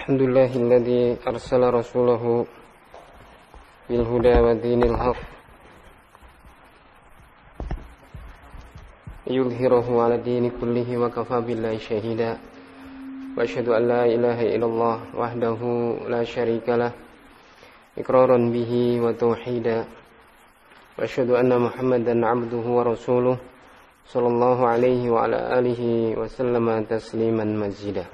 Alhamdulillahilladzi arsala rasulahu bil huda wa dinil haq yudhhirahu 'ala dini kullihi wa kafa billahi shahida wa asyhadu an la ilaha illallah wahdahu la syarikalah iqraran bihi wa tauhida wa asyhadu anna Muhammadan 'abduhu wa rasuluh sallallahu alaihi wa ala alihi wa sallama tasliman mazida.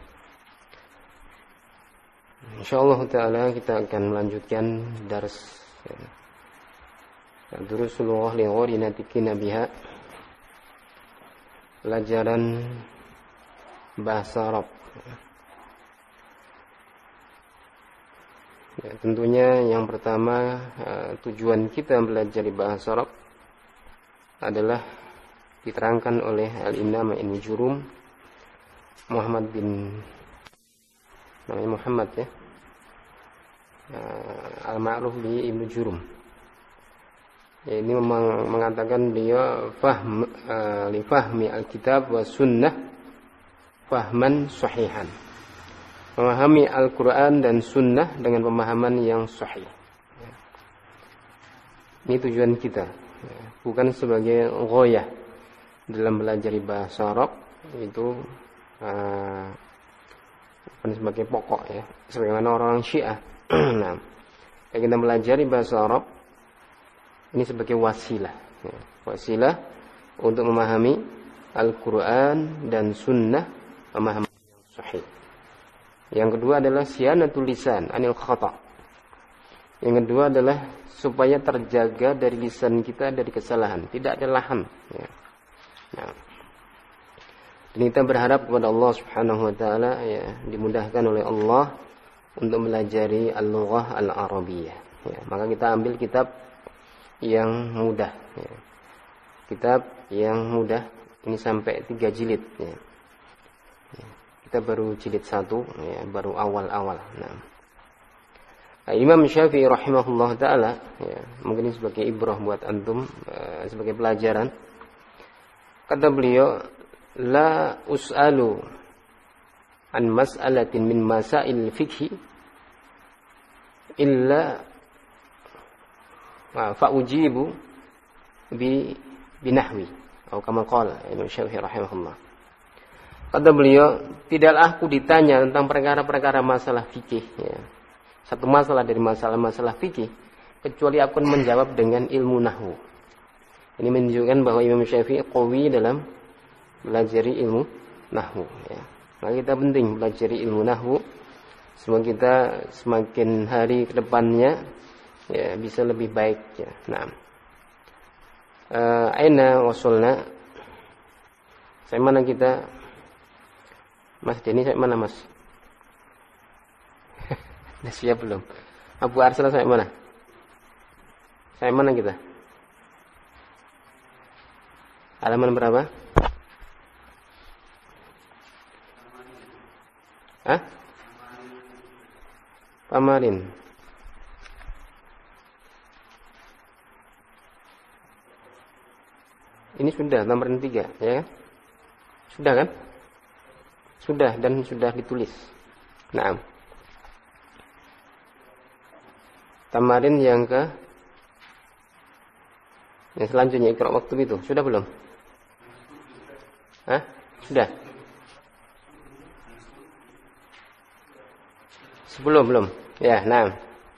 Insyaallah ta'ala kita akan melanjutkan Durusul Lughah li ghairi natiqina biha, pelajaran bahasa Arab. Ya, tentunya yang pertama tujuan kita belajar bahasa Arab adalah diterangkan oleh Al-Imam Ibnu Jurum Muhammad bin Muhammad ya, al-ma'ruf bi Ibnu Jurum. Ya, ini mengatakan beliau li fahmi al-kitab wa sunnah fahman sahihan, memahami Al-Quran dan sunnah dengan pemahaman yang sahih. Ya. Ini tujuan kita, ya, bukan sebagai ghoyah dalam belajar bahasa Arab, itu bukan sebagai pokok ya, sebagaimana orang Syiah. Nah, kita belajar bahasa Arab ini sebagai wasilah, ya, wasilah untuk memahami Al-Quran dan Sunnah pemahaman yang sahih. Yang kedua adalah siyanatul lisan anil khata'. Yang kedua adalah supaya terjaga dari lisan kita dari kesalahan, tidak ada lahan. Ya. Nah, dan kita berharap kepada Allah Subhanahu wa taala ya, dimudahkan oleh Allah untuk melajari al-lughah al-arabiyyah. Ya, maka kita ambil kitab yang mudah. Ya. Kitab yang mudah ini sampai 3 jilid. Ya. Ya. Kita baru jilid 1, ya, baru awal-awal. Nah, Imam Syafi'i rahimahullah taala, ya, mungkin ini sebagai ibrah buat antum, sebagai pelajaran. Kata beliau, la us'alu an mas'alatin min masail fikhi illa fa'ujibu binahwi atau kama qala Imam Syafi'i rahimahullah. Kata beliau, tidaklah aku ditanya tentang perkara-perkara masalah fikih, ya, satu masalah dari masalah-masalah fikih, kecuali aku menjawab dengan ilmu nahwu. Ini menunjukkan bahwa Imam Syafi'i qawi dalam belajar ilmu nahwu. Ya. Maka kita penting belajar ilmu nahwu. Semoga kita semakin hari ke depannya ya, bisa lebih baik. Ya. Nah, aina wasulna? Saya mana kita? Mas Denny, saya mana Mas? Nah, siap belum? Abu Arsala saya mana? Saya mana kita? Halaman berapa? Hah? Pamarin. Ini sudah Tamarin 3, ya kan? Sudah kan? Sudah dan sudah ditulis. Naam. Tamarin yang ke yang selanjutnya Iqra waktu itu sudah belum? Hah? Sudah? Belum. Ya, nah.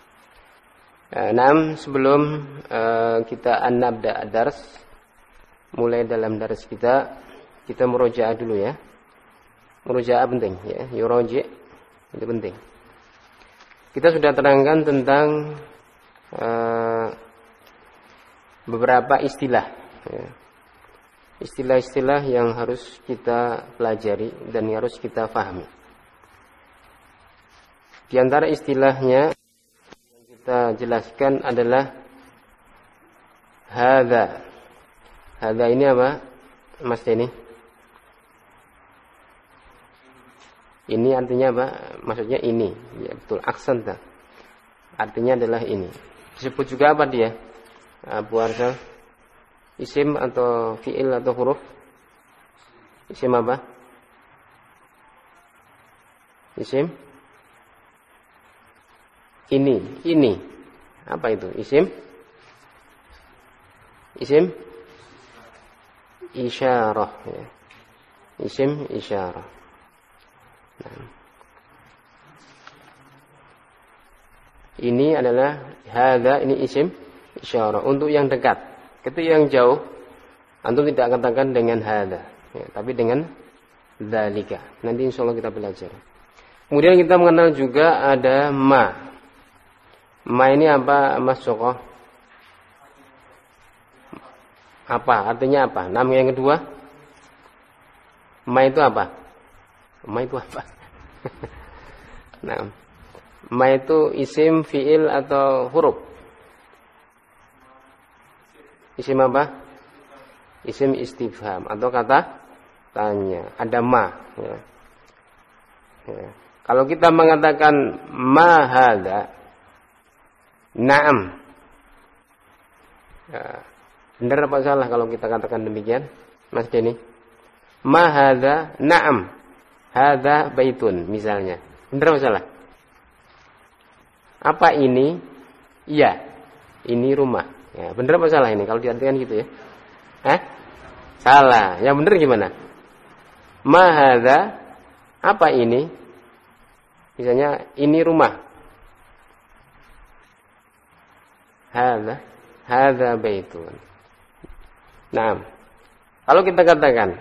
Sebelum kita nabda dars, mulai dalam dars kita murojaah dulu ya. Murojaah penting ya, yuroji itu penting. Kita sudah terangkan tentang beberapa istilah ya. Istilah-istilah yang harus kita pelajari dan harus kita pahami. Di antara istilahnya yang kita jelaskan adalah hadza. Hadza ini apa, Mas Denny? Ini artinya apa? Maksudnya ini. Ya betul, aksen. Artinya adalah ini. Disebut juga apa dia? Abu Arsal? Isim atau fi'il atau huruf? Isim apa? Isim? Ini. Apa itu? Isim isyarah ya. Isim isyarah. Nah. Ini adalah hadza, ini isim isyarah untuk yang dekat. Ketika yang jauh antum tidak katakan dengan hadza ya, tapi dengan dzalika. Nanti insyaallah kita belajar. Kemudian kita mengenal juga ada ma. Ma ini apa Mas Joko? Apa? Artinya apa? Nama yang kedua? Ma itu apa? Ma itu apa? Nah, ma itu isim, fiil atau huruf? Isim apa? Isim istifham atau kata tanya. Ada ma. Ya. Ya. Kalau kita mengatakan ma hadza, na'am. Ya. Benar apa salah kalau kita katakan demikian, Mas Denny? Ma hadza, na'am. Hadza baitun misalnya. Benar apa salah? Apa ini? Iya. Ini rumah. Ya, benar apa salah ini kalau diartikan gitu ya? Salah. Yang benar gimana? Ma hadza, apa ini? Misalnya ini rumah. Hadza baitun. Nah, kalau kita katakan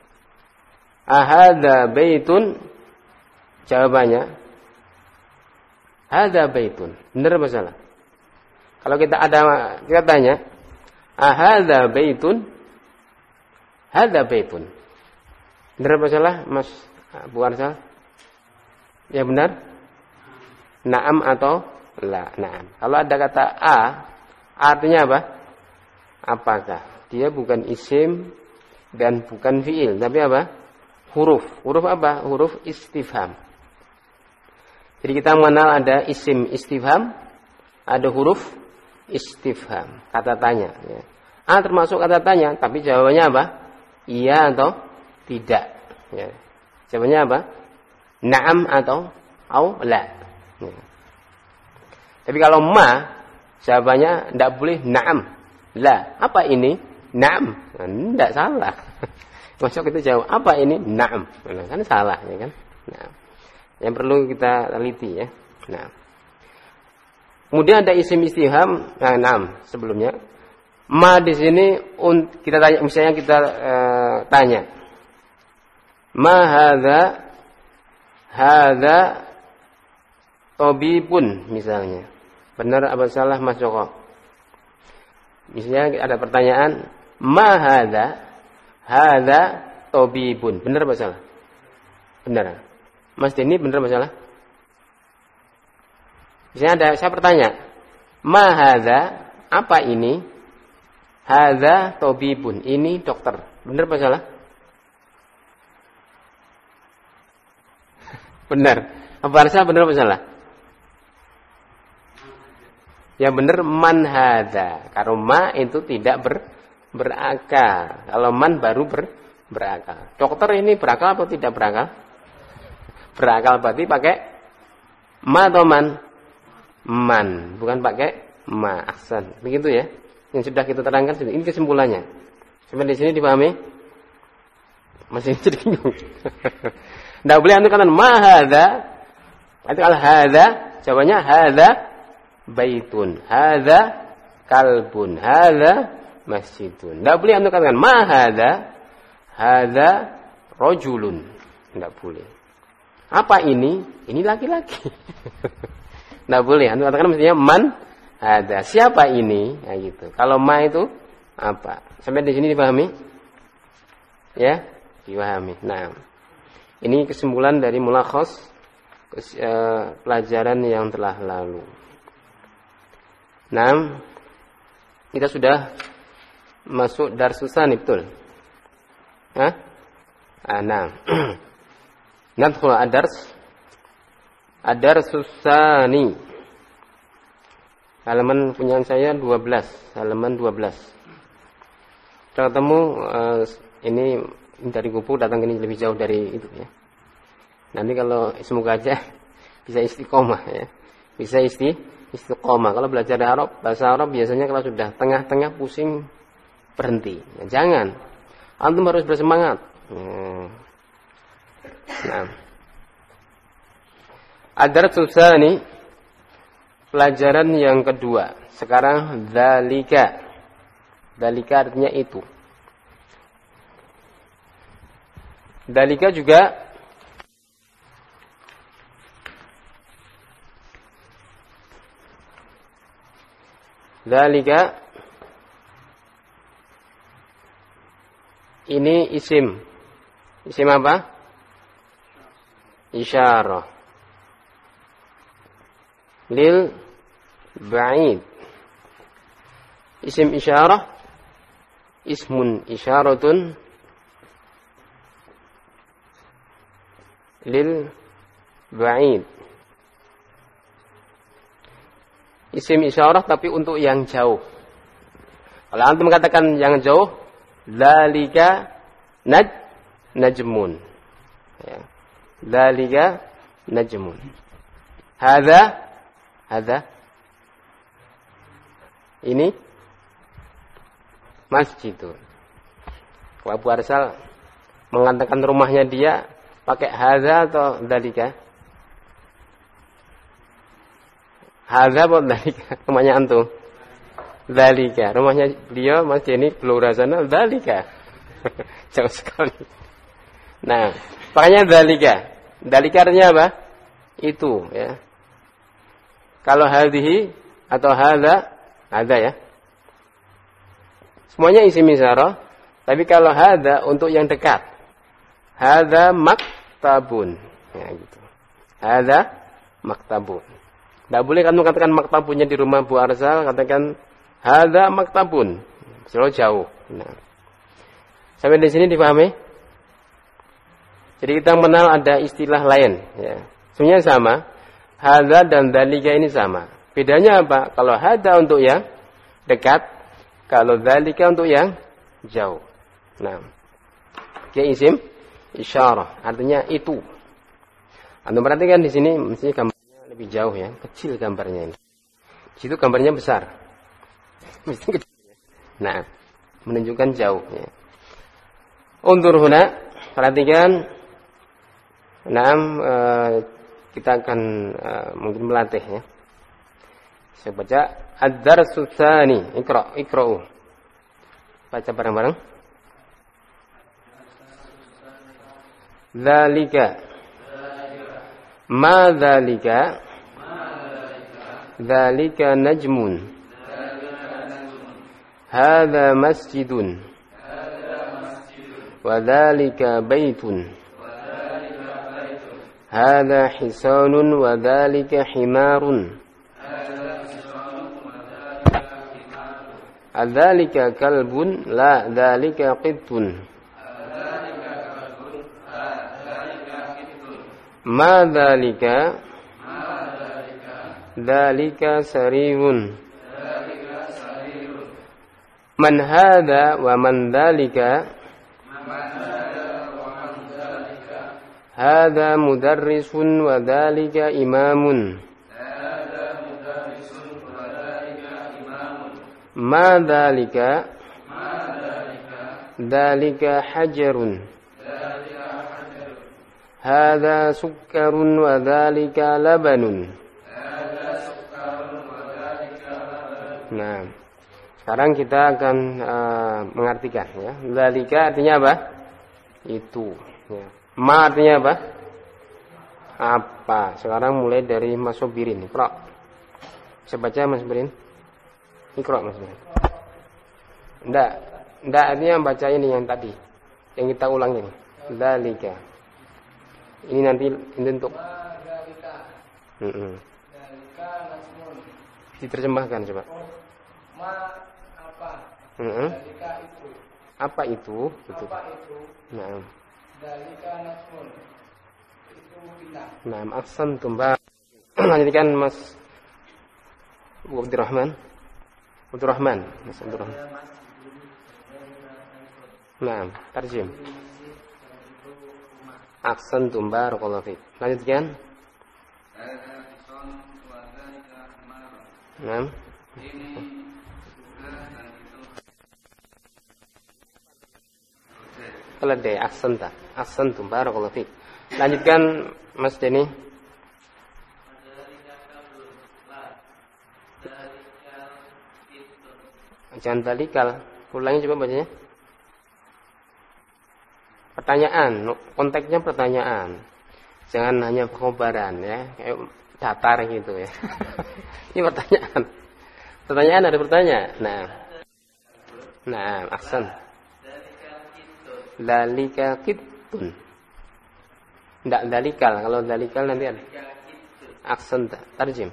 ahadza baitun, jawabannya hadza baitun. Benar apa salah? Kalau kita tanya ahadza baitun, hadza baitun. Benar apa salah, Mas Bu Arsal? Ya benar? Naam atau la? Naam. Kalau ada kata artinya apa? Apakah? Dia bukan isim dan bukan fiil, tapi apa? Huruf. Huruf apa? Huruf istifham. Jadi kita mengenal ada isim istifham, ada huruf istifham, kata tanya. Ya. Termasuk kata tanya, tapi jawabannya apa? Iya atau tidak. Ya. Jawabannya apa? Naam atau la. Ya. Tapi kalau ma, jawabannya tidak boleh naam, la. Apa ini? Naam. Tidak salah. Masuk kita jawab apa ini? Naam. Kan salah ya kan? Nah. Yang perlu kita teliti ya. Nah. Kemudian ada isim istifham, naam sebelumnya. Ma di sini kita tanya, misalnya kita tanya. Ma hadza tabibun misalnya. Benar apa salah Mas Joko? Misalnya ada pertanyaan, ma hadza tabibun. Benar apa salah? Benar. Mas Denny benar apa salah? Misalnya saya bertanya, ma hadza, apa ini? Hadza tabibun. Ini dokter. Benar apa salah? Benar. Apa artinya benar apa salah? Yang benar man hadza. Kalau ma itu tidak berakal. Kalau man baru berakal. Dokter ini berakal atau tidak berakal? Berakal berarti pakai ma atau man? Man, bukan pakai ma. Ahsan. Begitu ya. Yang sudah kita terangkan ini kesimpulannya. Sampai di sini dipahami? Masih jadi bingung. Tidak boleh antum katakan ma hadza. Itu al hadza, jawabannya hadza baitun, hadza kalbun, hadza masjidun. Tidak boleh antum katakan ma hadza rajulun. Tidak boleh. Apa ini? Ini laki-laki. Tidak boleh. Antum katakan mestinya man hadza. Siapa ini? Nah, gitu. Kalau ma itu apa? Sampai di sini dipahami? Ya, dipahami. Nah, ini kesimpulan dari mulakhas pelajaran yang telah lalu. Nah, kita sudah masuk darsus tsani, betul? Nah. Nadkhul ad-darsus tsani. Halaman punya saya 12, halaman 12. Kita ketemu ini dari Gubuk datang ini lebih jauh dari itu ya. Nanti kalau semoga aja bisa istiqomah ya. bisa istiqomah. Kalau belajar bahasa Arab biasanya kalau sudah tengah-tengah pusing berhenti. Ya, jangan. Antum harus bersemangat. Nah. Ad-darsul tsani, pelajaran yang kedua. Sekarang dzalika. Dzalika artinya itu. Dzalika juga dzalika ini isim. Isim apa? Isyarah. Lil ba'id. Isim isyarah. Ismun isyaratun. Lil ba'id. Isim isyarah tapi untuk yang jauh. Kalau antum katakan yang jauh, dzalika najmun. Ya. Dzalika najmun. Hadza ini masjidun. Kalau Abu Arsal mengatakan rumahnya dia pakai hadza atau dzalika? Hadza atau dzalika? Rumahnya antum. Dzalika. Rumahnya beliau Mas Jenny Blora sana dzalika. Jauh sekali. Nah, makanya dzalika. Dzalika artinya apa? Itu, ya. Kalau hadhihi atau hadza, ada ya. Semuanya isim isyarah, tapi kalau hadza untuk yang dekat. Hadza maktabun. Ya gitu. Hadza maktabun. Tidak boleh kamu katakan maktabunnya di rumah Bu Arsal, katakan hadza maktabun. Selalu jauh. Nah. Sampai di sini dipahami? Jadi kita mengenal ada istilah lain, ya. Sebenarnya sama. Hadza dan dzalika ini sama. Bedanya apa? Kalau hadza untuk yang dekat, kalau dzalika untuk yang jauh. Nah, isim isyarah, artinya itu. Anda perhatikan di sini mestinya gambarnya lebih jauh ya, kecil gambarnya ini. Di situ gambarnya besar. Mesti kecil. Nah, menunjukkan jauh ya. Undur huna, perhatikan. Nah, kita akan mungkin melatih ya. Saya baca ad-darsu tsani. Iqra'u. Baca bareng-bareng. Dzalika. Ma dzalika? Dzalika najmun. Hadza masjidun. Wa dzalika baitun. هذا حصان وذلك حمار ذلك كلب لا ذلك قط ما ذلك ذلك سرير من هذا ومن ذلك هذا مدرس وذلك إمام ما ذلك ذلك حجر هذا سكر وذلك لبن. Nah, sekarang kita akan mengartikan ya. Dzalika artinya apa? Itu ya. Ma artinya apa? Apa? Sekarang mulai dari Mas Sobirin. Iqra. Bisa baca Mas Sobirin? Iqra Mas Sobirin. Enggak artinya baca ini yang tadi. Yang kita ulang ini. Dzalika. Ini nanti ini untuk Dzalika nasmun. Diterjemahkan coba. Ma apa? Dzalika itu. Apa itu? Betul. Apa itu? Nah. Dzalika nasmun. Itu bintang. Nah, ahsantum. Lanjutkan Mas Abdurrahman. Mas Abdurrahman. Nah, tarjim. Ahsantum barakallahu fiik. Lanjutkan. Nah. Keledai, ahsantum, barakallahu fiik. Lanjutkan Mas Denny. Jangan dalikal. Ulangi coba bacanya. Pertanyaan, konteksnya pertanyaan. Jangan hanya khobaran ya, kayak datar gitu ya. Ini pertanyaan. Pertanyaan ada pertanyaan. Nah, ahsan. Dalika kitun. Tidak dalikal. Kalau dalikal nanti ada. Ahsan tarjim.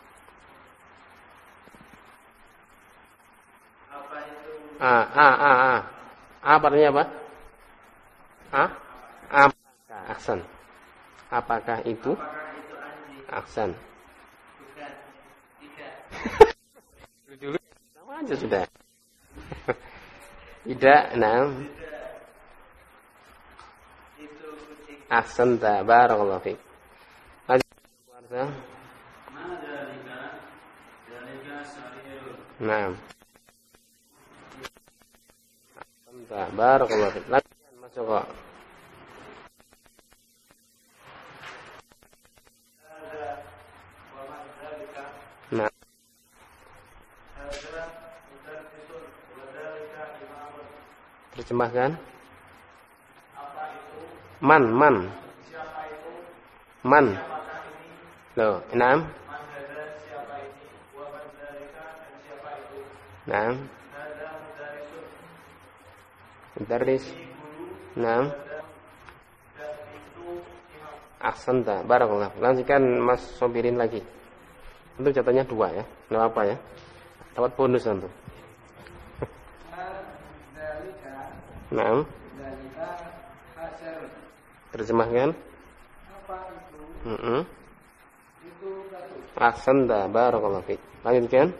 Apa artinya apa? Apakah? Ahsan. Apakah itu? Ahsan. Dulu sama aja sudah. Tidak, nah. Ahsan, barakallahu fiik. Nah. Barakallahu fiik. Lanjutkan masuk kok. Nah. Terjemahkan. Man. Loh, enam. Nah. Mudarris. Nah. Ahsanta, barakallah. Lanjutkan Mas Sobirin lagi. Untuk jatuhnya 2 ya. Enggak apa ya. Dapat bonus untuk. Nah. Terjemahkan. Apa itu? Itu batu. Ahsanta, barakallah fiik. Lanjutkan.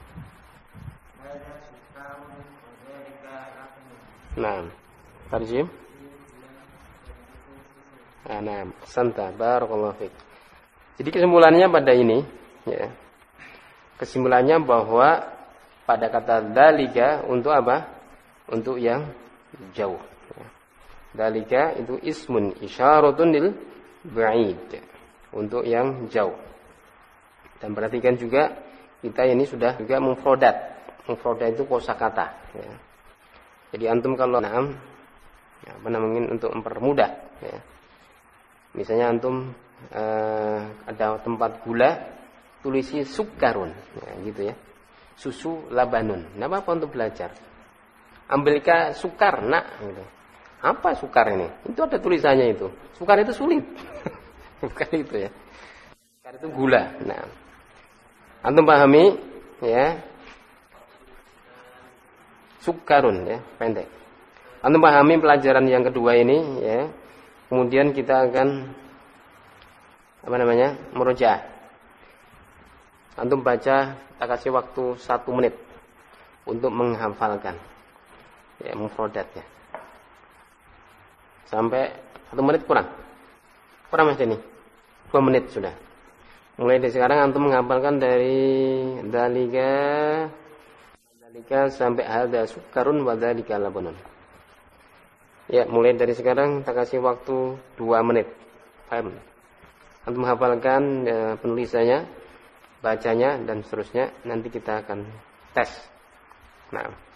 Nah. Tarjim. Nah, ahsanta, barakallah fiik. Jadi kesimpulannya pada ini ya. Kesimpulannya bahwa pada kata dalika untuk apa? Untuk yang jauh. Dalika itu ismun isyaratun lil ba'id, untuk yang jauh. Dan perhatikan juga kita ini sudah juga mufradat. Mufradat itu kosakata ya. Jadi antum kalau untuk mempermudah ya. Misalnya antum ada tempat gula, tulisi sukarun ya, gitu ya. Susu labanun. Nah, apa untuk belajar? Ambilkah sukar nak gitu. Apa sukar ini? Itu ada tulisannya itu. Sukar itu sulit. Bukan itu ya. Sukar itu gula. Nah, antum pahami ya. Sukarun ya, pendek. Antum pahami pelajaran yang kedua ini ya. Kemudian kita akan murojaah. Antum baca, kita kasih waktu 1 menit untuk menghafalkan ya mufradatnya. Sampai 1 menit kurang Mas ini 2 menit sudah. Mulai dari sekarang antum menghafalkan dari dalika sampai hada sukarun wa dalika labanun. Ya, mulai dari sekarang kita kasih waktu 2 menit. Paham? Antum menghafalkan penulisannya, bacanya dan seterusnya. Nanti kita akan tes. Nah,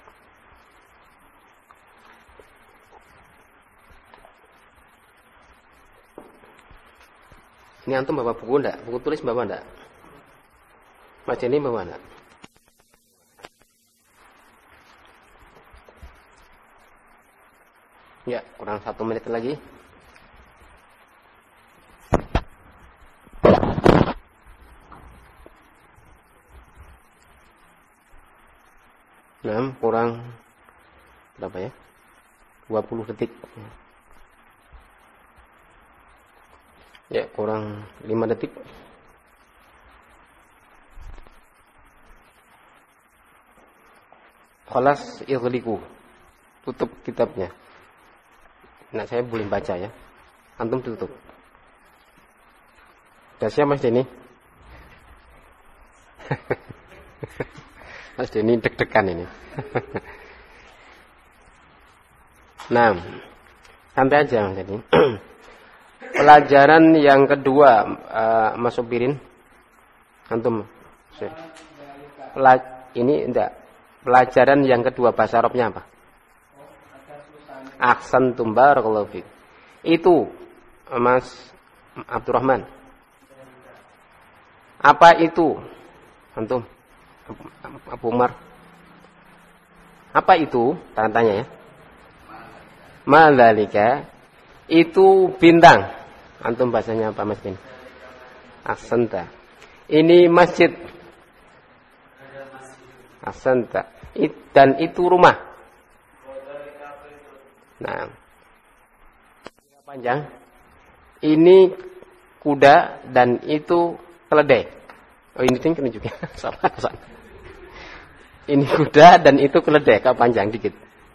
ini antum bawa buku enggak? Buku tulis bawa enggak? Mas Jenny bawa enggak? Ya, kurang 1 menit lagi. Nah, kurang berapa ya? 20 detik. Ya, kurang 5 detik. Khalas ighliqu. Tutup kitabnya. Nah, saya boleh baca ya. Antum tutup. Sudah siap Mas Denny? Mas Denny deg-degan ini. Nah, santai aja Mas Denny. Pelajaran yang kedua, Mas Sobirin, antum. Ini enggak. Pelajaran yang kedua bahasa Arabnya apa? Aksantum barakallahu fiik. Itu Mas Abdurrahman. Apa itu? Antum? Abu Umar. Apa itu? Tanya ya. Madzalika itu bintang. Antum bahasanya apa Mas Bin? Ahsanta. Ini masjid. Ahsanta. Dan itu rumah. Nah. Panjang. Ini kuda dan itu keledai. Oh ini tinggi juga. Salah. Ini kuda dan itu keledai. Kau panjang dikit.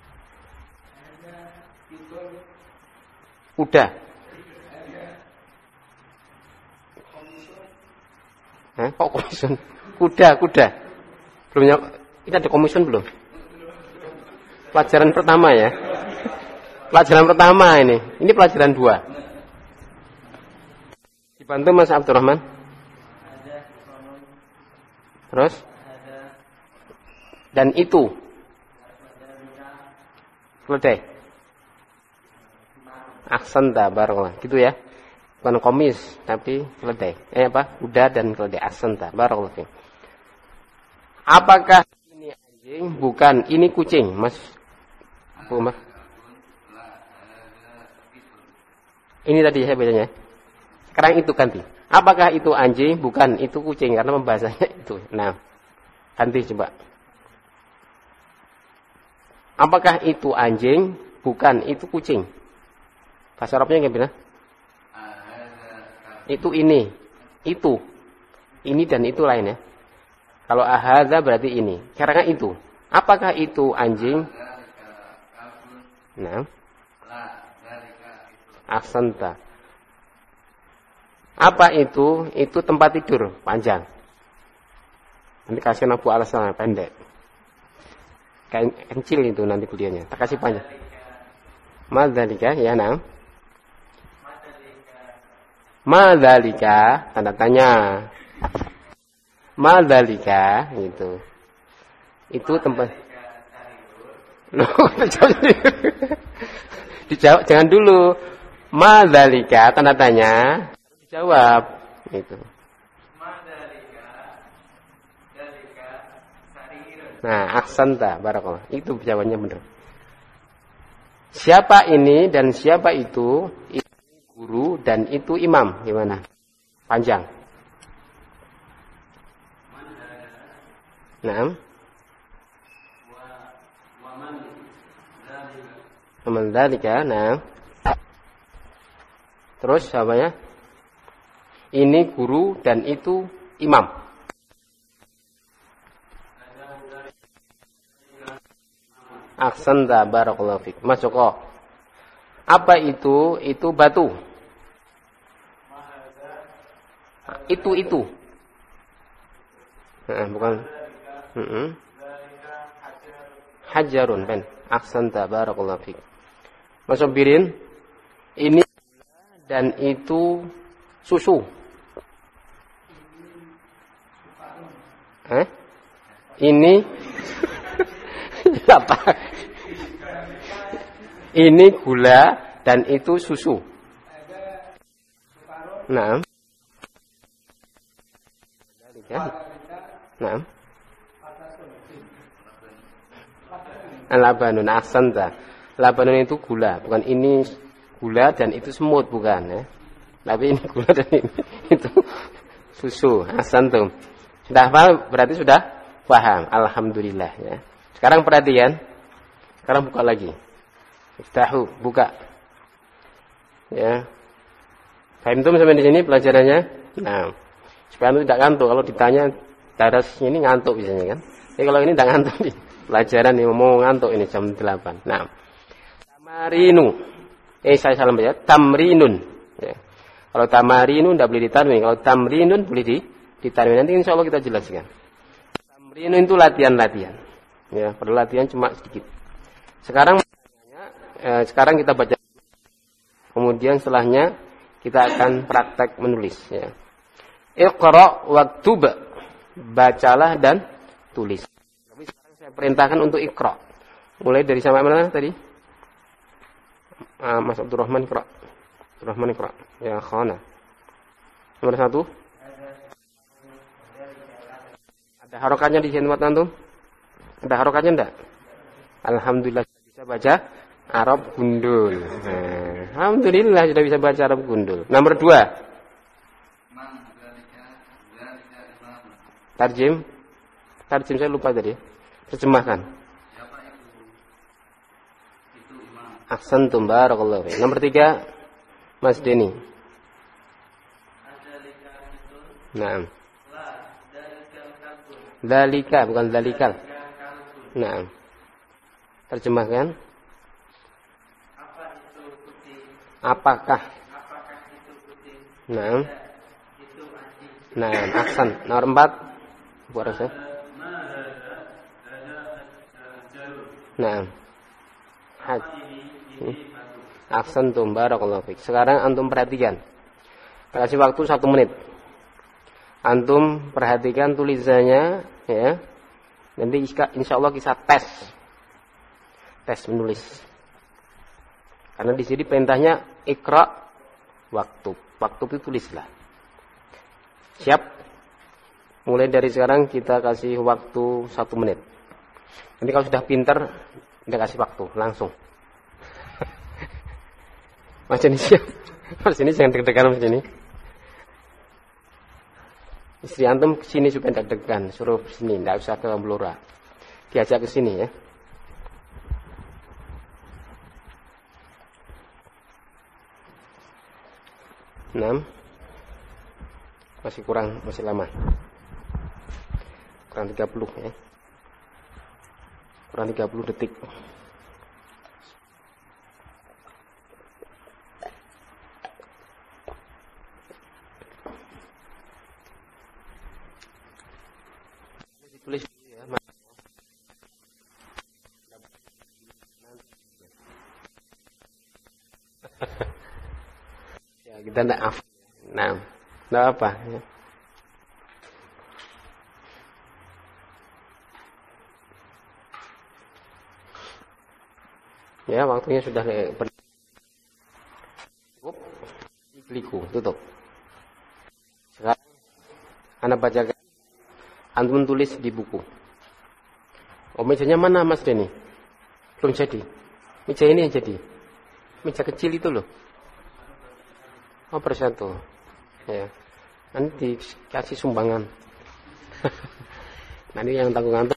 Kuda. Kok komision? Kuda. Belum kita ada komision belum? Pelajaran pertama ya. Pelajaran pertama ini. Ini pelajaran 2. Dibantu Mas Abdurrahman. Terus? Dan itu. Keledai. Aksanta barakallah. Gitu ya. Bukan komis, tapi keledai. Kuda dan keledai. Aksanta barakallah. Apakah ini anjing? Bukan, ini kucing, Mas Umar. Ini tadi saya bacanya. Sekarang itu ganti. Apakah itu anjing? Bukan, itu kucing. Karena pembahasannya itu. Nah, ganti coba. Apakah itu anjing? Bukan, itu kucing. Bahasa Arabnya gimana? Itu ini. Itu. Ini dan itu lain ya. Kalau ahadza berarti ini. Karena itu. Apakah itu anjing? Nah. Ahsanta. Apa itu? Itu tempat tidur panjang. Nanti kasih Abu alasan pendek. Kayak kecil itu nanti kuliahnya. Tak kasih panjang. Madzalika ya nah. Madzalika tanda tanya. Madzalika gitu. Itu tempat. Loh, dijawab jangan dulu. Madzalika tanda tanya. Dijawab itu. Nah, aksanta barakallah. Itu jawabannya benar. Siapa ini dan siapa itu? Ini guru dan itu imam. Gimana? Panjang. Naam. Waman dzalika, nah. Terus apa ya? Ini guru dan itu imam. Aksanta barakallahu fik. Mas Joko. Apa itu? Itu batu. Itu. Nah, bukan. Hajarun kan. Aksanta barakallahu fik. Mas Sobirin. Ini dan itu susu. Ini apa? Ini gula dan itu susu. Nah. Nah. Labanun aksanta. Labanun itu gula, bukan ini gula dan itu semut bukan ya. Tapi ini gula dan ini itu susu. Ahsantum. Sudah paham? Berarti sudah paham. Alhamdulillah ya. Sekarang perhatian. Sekarang buka lagi. Iftahu, buka. Ya. Fahimtum sampai di sini pelajarannya? Nah, supaya anda tidak ngantuk. Kalau ditanya daras ini ngantuk biasanya kan. Jadi kalau ini tidak ngantuk nih. Pelajaran ini mau ngantuk ini jam 8. Nah. Tamarinu. Saya salah baca. Tamrinun. Ya. Kalau tamarinu tidak boleh ditanwin. Kalau tamrinun boleh ditanwin. Nanti insya Allah kita jelaskan. Itu latihan-latihan. Ya, perlu latihan cuma sedikit. Sekarang kita baca. Kemudian setelahnya kita akan praktek menulis. Ya. Iqra waktub. Bacalah dan tulis. Tapi sekarang saya perintahkan untuk iqra. Mulai dari sampai mana tadi? Mas Abdurrahman iqra. Abdurrahman iqra. Ya, khana. Nomor 1. Ada harokatnya di sini buat antum? Ada harokatnya enggak? Alhamdulillah bisa baca Arab gundul. Alhamdulillah sudah bisa baca Arab gundul. Nomor 2. Tarjim. Tarjim saya lupa tadi. Terjemahkan. Ahsantum barakallahu fiik. Nomor 3. Mas Deni. Naam. Dalika bukan dalikal. Naam. Terjemahkan. Apa itu putih? Apakah? Apakah itu putih? Naam. Itu anjing. Naam. Ahsan. Nomor 4. Bu Arsa. Naam. Haj. Ahsantum barakallahu fiik. Sekarang antum perhatikan. Kasih waktu 1 menit. Antum perhatikan tulisannya, ya. Nanti insya Allah kita tes menulis. Karena di sini perintahnya ikra waktu. Waktu itu tulislah. Siap? Mulai dari sekarang kita kasih waktu 1 menit. Nanti kalau sudah pinter, kita kasih waktu langsung. Mas ini siap? Mas ini jangan deg-degan Mas ini. Istri antum kesini supaya tidak deg-degan, suruh sini, tidak usah ke Blora. Diajak ke sini ya. Enam. Masih kurang, masih lama. Kurang 30 ya. Kurang 30 detik. Tulis dulu ya, Mas. Ya, kita tidak hafal. Nah, tidak apa. Ya. Ya, waktunya sudah cukup. Klikku, tutup. Sekarang Anda bacakan. Antum tulis di buku. Oh, mejanya mana Mas Denny? Belum jadi. Meja ini yang jadi. Meja kecil itu loh. Oh, persatu. Ya. Nanti dikasih sumbangan. Nanti yang tanggung antum.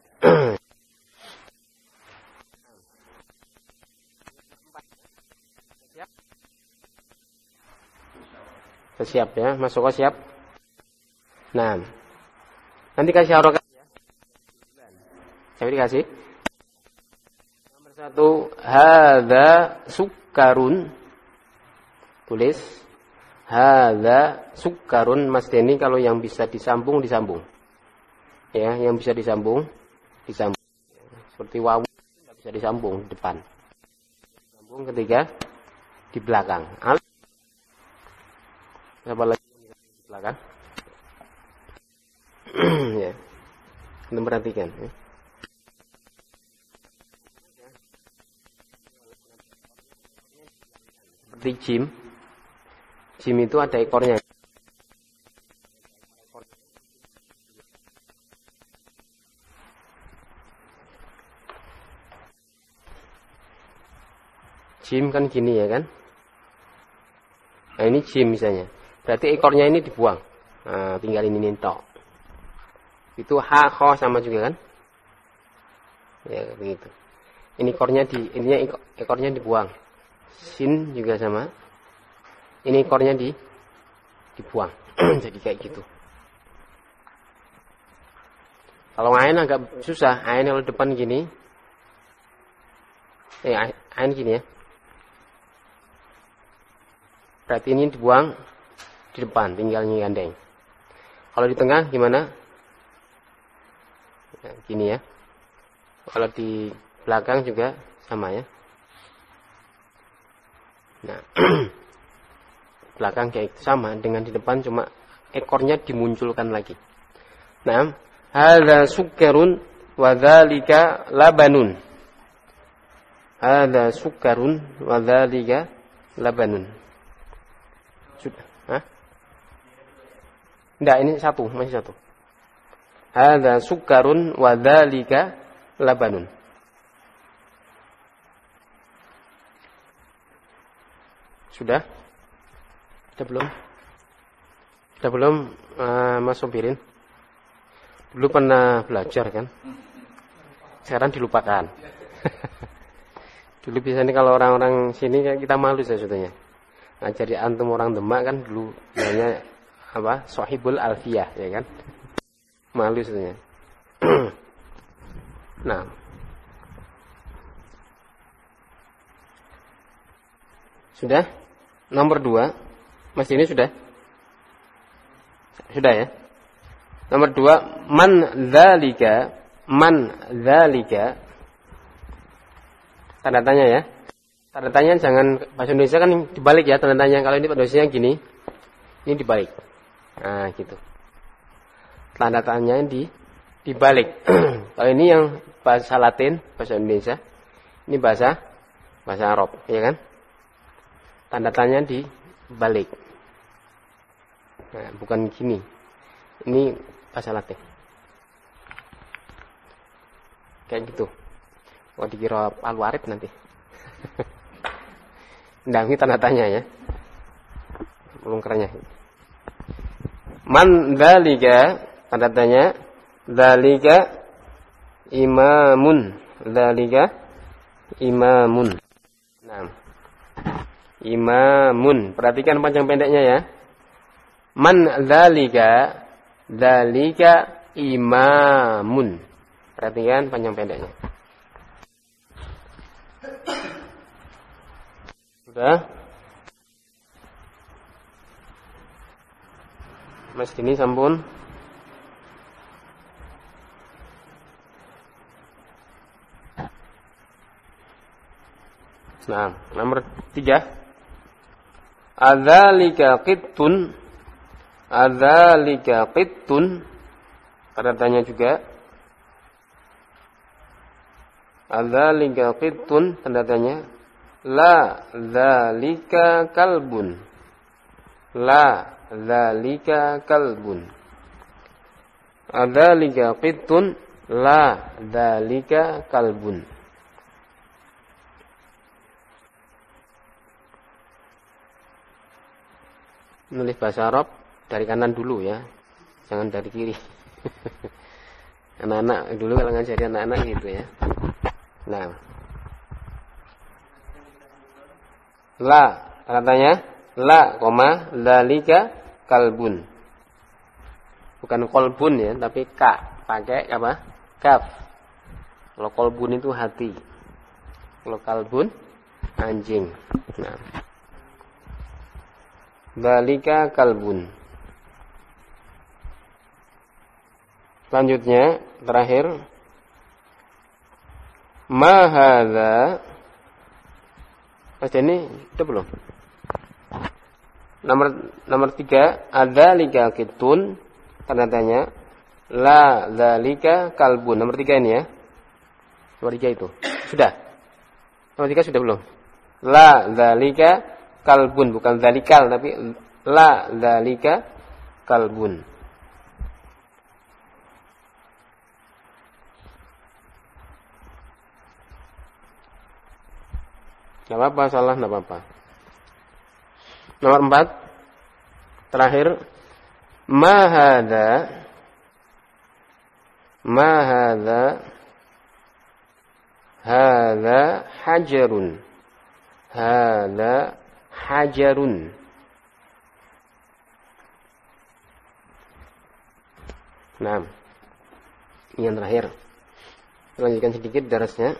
Siap ya, masuk ke siap. Nah, nanti kasih harokat ya. Saya dikasih. Nomor 1, hadza sukarun. Tulis. Hadza sukarun. Mas Denny kalau yang bisa disambung, disambung. Ya, yang bisa disambung, disambung. Seperti wawu tidak bisa disambung di depan. Disambung ketika di belakang. Siapa lagi di belakang? Ya. Anda perhatikan ya. Seperti jim. Jim itu ada ekornya. Jim kan gini ya kan. Nah ini jim misalnya. Berarti ekornya ini dibuang. Nah, tinggal ini tok. Itu ha kho sama juga kan? Ya begitu. Ini ekornya dibuang. Sin juga sama. Ini ekornya dibuang. Jadi kayak gitu. Kalau ain agak susah. Ain kalau depan gini. Ain gini ya. Berarti ini dibuang di depan, tinggal gandeng. Kalau di tengah gimana? Nah, gini ya. Kalau di belakang juga sama ya. Nah, belakang kayak itu sama dengan di depan, cuma ekornya dimunculkan lagi. Nah, hadza sukkarun wa dzalika labanun. Hadza sukkarun wa dzalika labanun. Sudah, hah? Enggak, ini satu, masih satu. Hadza sukkarun wa dzalika labanun. Sudah? Sudah belum? Sudah belum, Mas Sobirin? Dulu pernah belajar kan? Sekarang dilupakan. Dulu biasanya kalau orang-orang sini kita malu sebetulnya. Ngajari antum orang Demak kan dulu namanya apa? Sohibul Alfiyah, ya kan? Malu sebetulnya. Nah. Sudah? Nomor 2. Mas ini sudah? Sudah ya? Nomor 2, man dzalika. Tanda tanya ya. Tanda tanya jangan bahasa Indonesia kan dibalik ya tanda tanya. Kalau ini bahasa Indonesia gini, ini dibalik. Nah, gitu. Tanda tanya dibalik. Kalau ini yang bahasa Latin, bahasa Indonesia, ini bahasa Arab, ya kan? Tanda tanya dibalik. Nah, bukan gini. Ini bahasa Latin. Kayak gitu. Oh, dikira Al-Warid nanti. Nah, ini tanda tanya ya. Belum kerennya. Man dzalika, tanda tanya. Dzalika imamun. Dzalika imamun. Nah. Imamun. Perhatikan panjang pendeknya ya. Man dzalika. Dzalika imamun. Perhatikan panjang pendeknya. Sudah? Mas ini sampun. Nah, nomor 3. Adzalika qittun. Adzalika qittun. Tanda tanya juga. Adzalika qittun, tanda tanya. La dzalika kalbun. La dzalika kalbun. Adzalika qittun. La dzalika kalbun. Nulis bahasa Arab dari kanan dulu ya, jangan dari kiri. Anak-anak dulu kalau ngajari anak-anak gitu ya. Nah, la katanya la koma dzalika kalbun, bukan kolbun ya, tapi ka pakai apa? Kaf. Kalau kolbun itu hati, kalau kalbun anjing. Nah, dzalika kalbun. Selanjutnya terakhir, ma hadza. Mas ini udah belum? Nomor 3, adzalika qittun, tanda tanya. La dzalika kalbun. Nomor 3 ini ya. Nomor 3 itu. Sudah? Nomor 3 sudah belum? La dzalika kalbun, bukan dzalikal tapi la dzalika kalbun. Gak apa-apa, salah gak apa-apa. Nomor 4 terakhir, ma hadza hadza hajarun. Hadza hajarun. Nah, ini yang terakhir. Lanjutkan sedikit darasnya.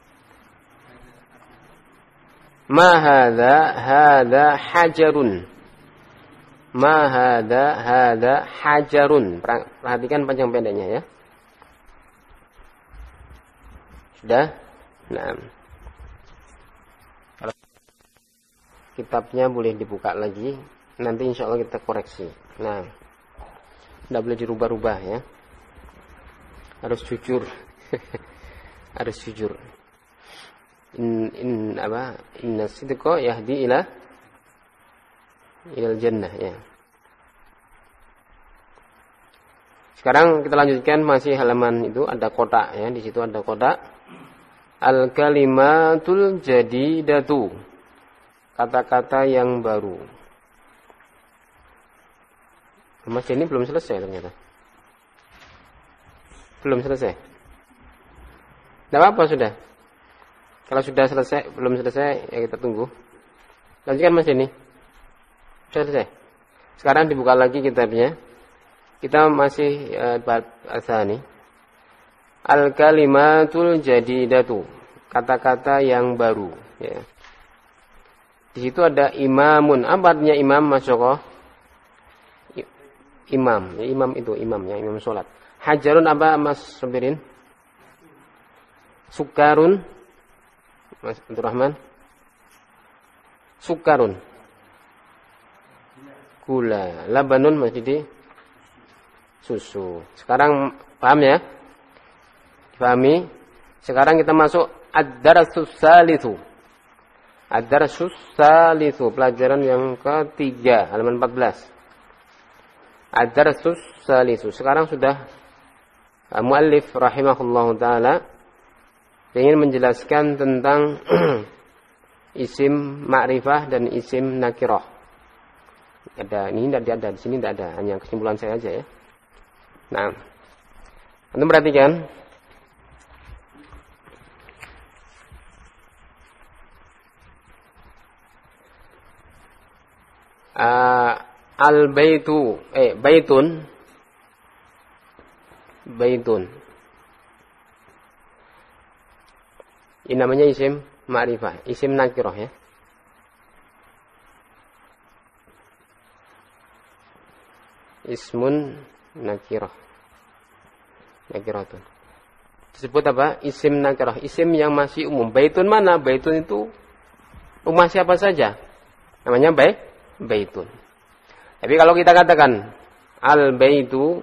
Ma hadza hajarun. Ma hadza hajarun. Perhatikan panjang pendeknya ya. Sudah? Nah. Kalau kitabnya boleh dibuka lagi. Nanti insya Allah kita koreksi. Nah. Tidak boleh dirubah-rubah ya. Harus jujur. Harus jujur. Inna sidqa yahdi ilal jannah ya. Sekarang kita lanjutkan masih halaman itu ada kotak ya, di situ ada kotak. Al kalimatul jadidatu. Kata-kata yang baru. Mas ini belum selesai ternyata. Belum selesai. Tidak apa-apa sudah. Kalau sudah selesai, belum selesai ya kita tunggu. Lanjutkan Mas ini. Sudah selesai. Sekarang dibuka lagi kitabnya. Kita masih bahasa nih. Al kalimatul jadidatu. Kata-kata yang baru ya. Di situ ada imamun. Apa artinya imam Mas Joko? Imam. Ya, imam itu imamnya, imam sholat. Hajarun apa Mas Sabirin? Sukarun. Mas Abdul Rahman. Sukarun. Gula. Labanun Mas Didi. Susu. Sekarang paham ya? Dipahami? Sekarang kita masuk ad-darasus salisu. Ad-darasus salisu, pelajaran yang ketiga, halaman 14. Ad-darasus salisu. Sekarang sudah muallif rahimahullahu taala ingin menjelaskan tentang isim ma'rifah dan isim nakirah. Ada ini tidak ada, di sini tidak ada, hanya kesimpulan saya aja ya. Nah, Anda perhatikan al-baitu baitun ini namanya isim ma'rifah, isim nakirah ya. Ismun nakiroh. Nakirohtun. Disebut apa? Isim nakiroh. Isim yang masih umum. Baitun mana? Baitun itu rumah siapa saja. Namanya baitun. Tapi kalau kita katakan al-baitu,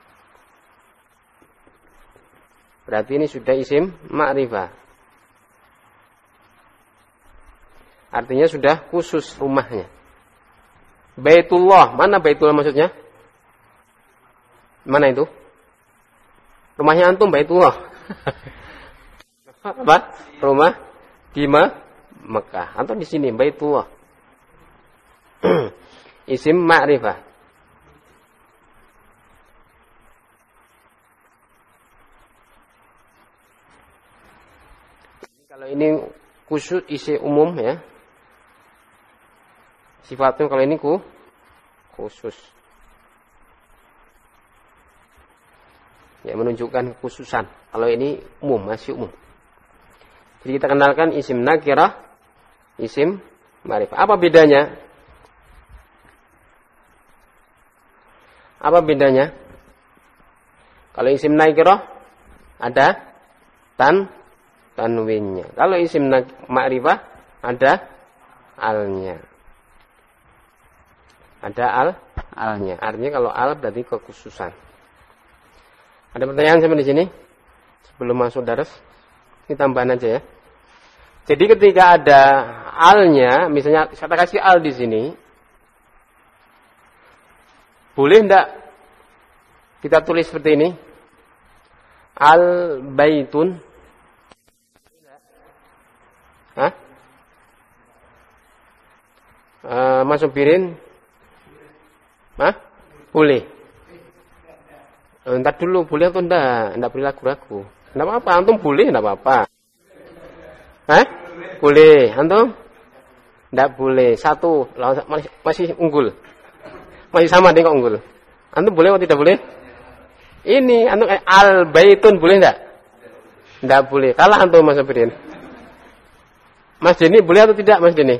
berarti ini sudah isim ma'rifah. Artinya sudah khusus rumahnya. Baitullah. Mana Baitullah maksudnya? Mana itu? Rumahnya antum Baitullah. Apa? Rumah di Mekah. Antum di sini Baitullah. Isim ma'rifah. Kalau ini khusus isi umum ya. Sifatnya kalau ini khusus. Ya, menunjukkan kekhususan. Kalau ini umum, masih umum. Jadi kita kenalkan isim nakirah, isim ma'rifah. Apa bedanya? Apa bedanya? Kalau isim nakirah ada tanwinnya. Kalau isim ma'rifah ada alnya. Ada alnya. Artinya kalau al berarti kekhususan. Ada pertanyaan sampai di sini? Sebelum masuk daras, ini tambahan aja ya. Jadi ketika ada alnya, misalnya saya kasih al di sini, boleh enggak kita tulis seperti ini? Al baitun. Hah? Masuk pirin? Hah? Boleh. Entar dulu, boleh atau enggak? Enggak boleh ragu-ragu. Enggak apa-apa, antum boleh, enggak apa-apa. Hah? Boleh, antum? Enggak boleh. Satu, masih unggul. Masih sama dengan unggul. Antum boleh atau tidak boleh? Ini, antum al-baitun boleh enggak? Enggak boleh. Kalah antum Mas Sabirin. Mas Deni boleh atau tidak Mas Deni?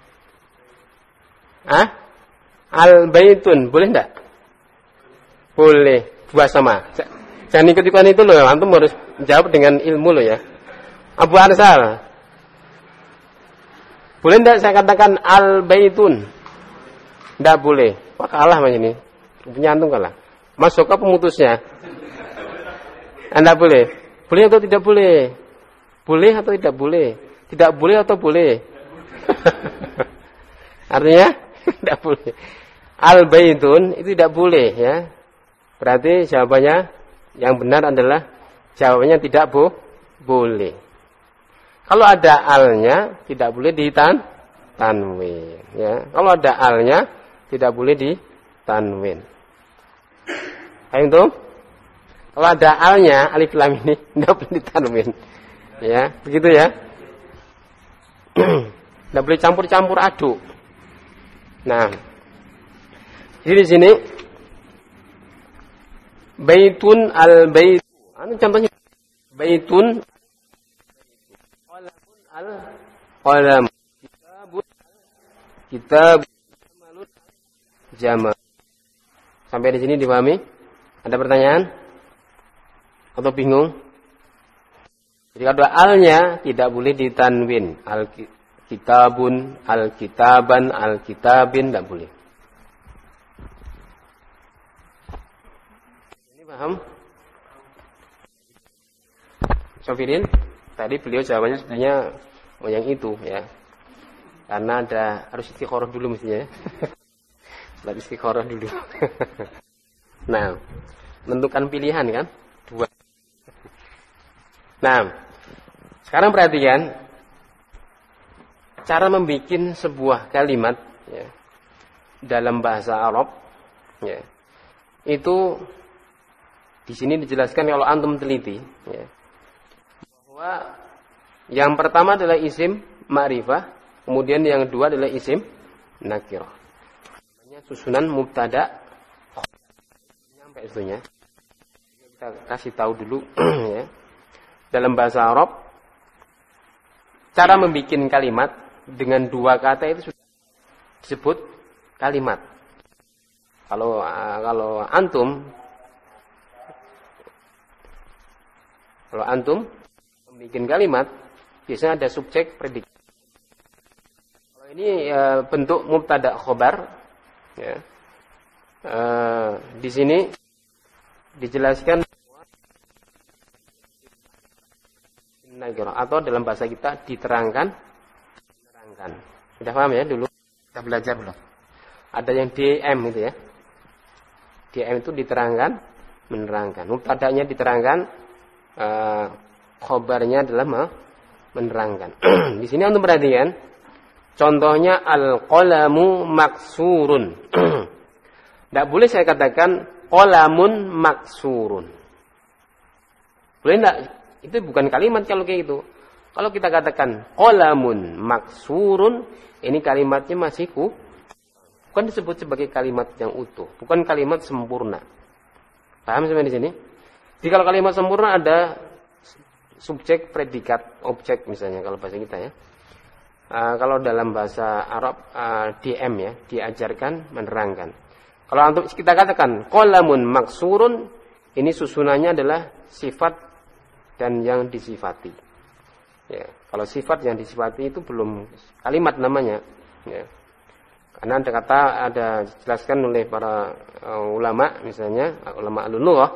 Hah? Al-baitun boleh enggak? Boleh. Dua sama. Jangan ikut-ikutan itu loh. Antum harus jawab dengan ilmu loh ya. Abu Arsal. Boleh tidak saya katakan al-baitun? Tidak boleh. Wah, kalah mas ini. Punya antum kalah. Masuk ke pemutusnya. Anda boleh. Boleh atau tidak boleh? Boleh atau tidak boleh? Tidak boleh atau boleh? Artinya tidak boleh. Al-baitun itu tidak boleh ya. Berarti jawabannya yang benar adalah jawabannya tidak boleh. Kalau ada alnya tidak boleh ditanwin ya. Kalau ada alnya tidak boleh ditanwin. Paham tuh? Kalau ada alnya alif lam ini tidak boleh ditanwin. Ya, begitu ya. Tidak boleh campur-campur aduk. Nah, jadi di sini baitun al-bait. Anu contohnya baitun qalamun al-qalam. Kitab jamal. Sampai di sini dipahami? Ada pertanyaan? Atau bingung? Jadi kalau alnya tidak boleh ditanwin. Al-kitabun, al-kitaban, al-kitabin tidak boleh. Ini paham? Sofirin, tadi beliau jawabannya sebenarnya yang itu ya. Karena harus istikharah dulu mestinya ya. Harus istikharah dulu. Nah, menentukan pilihan kan? Dua. Nah, sekarang perhatikan cara membuat sebuah kalimat ya, dalam bahasa Arab ya. Itu di sini dijelaskan kalau antum teliti ya, bahwa yang pertama adalah isim ma'rifah, kemudian yang kedua adalah isim nakirah. Namanya susunan mubtada. Nyampe itunya. Kita kasih tahu dulu ya. Dalam bahasa Arab, cara membuat kalimat dengan dua kata itu sudah disebut kalimat. Kalau antum membuat kalimat, biasanya ada subjek predikat. Kalau ini bentuk mubtada khobar, ya, di sini dijelaskan atau dalam bahasa kita diterangkan. Sudah paham ya dulu? Kita belajar belum? Ada yang DM itu ya. DM itu diterangkan, menerangkan. Mubtada'nya diterangkan, khobarnya adalah menerangkan. Di sini untuk perhatikan, contohnya al-qalamu maksurun. Tidak boleh saya katakan qalamun maksurun. Boleh tidak? Itu bukan kalimat kalau kayak gitu. Kalau kita katakan qalamun maksurun, ini kalimatnya masih bukan disebut sebagai kalimat yang utuh, bukan kalimat sempurna. Paham sampai di sini? Jadi kalau kalimat sempurna ada subjek, predikat, objek misalnya kalau bahasa kita ya. Kalau dalam bahasa Arab DM ya, diajarkan menerangkan. Kalau untuk kita katakan qalamun maksurun, ini susunannya adalah sifat dan yang disifati. Ya, kalau sifat yang disifati itu belum kalimat namanya. Ya. Karena ada dijelaskan oleh para ulama, misalnya ulama al-lughah.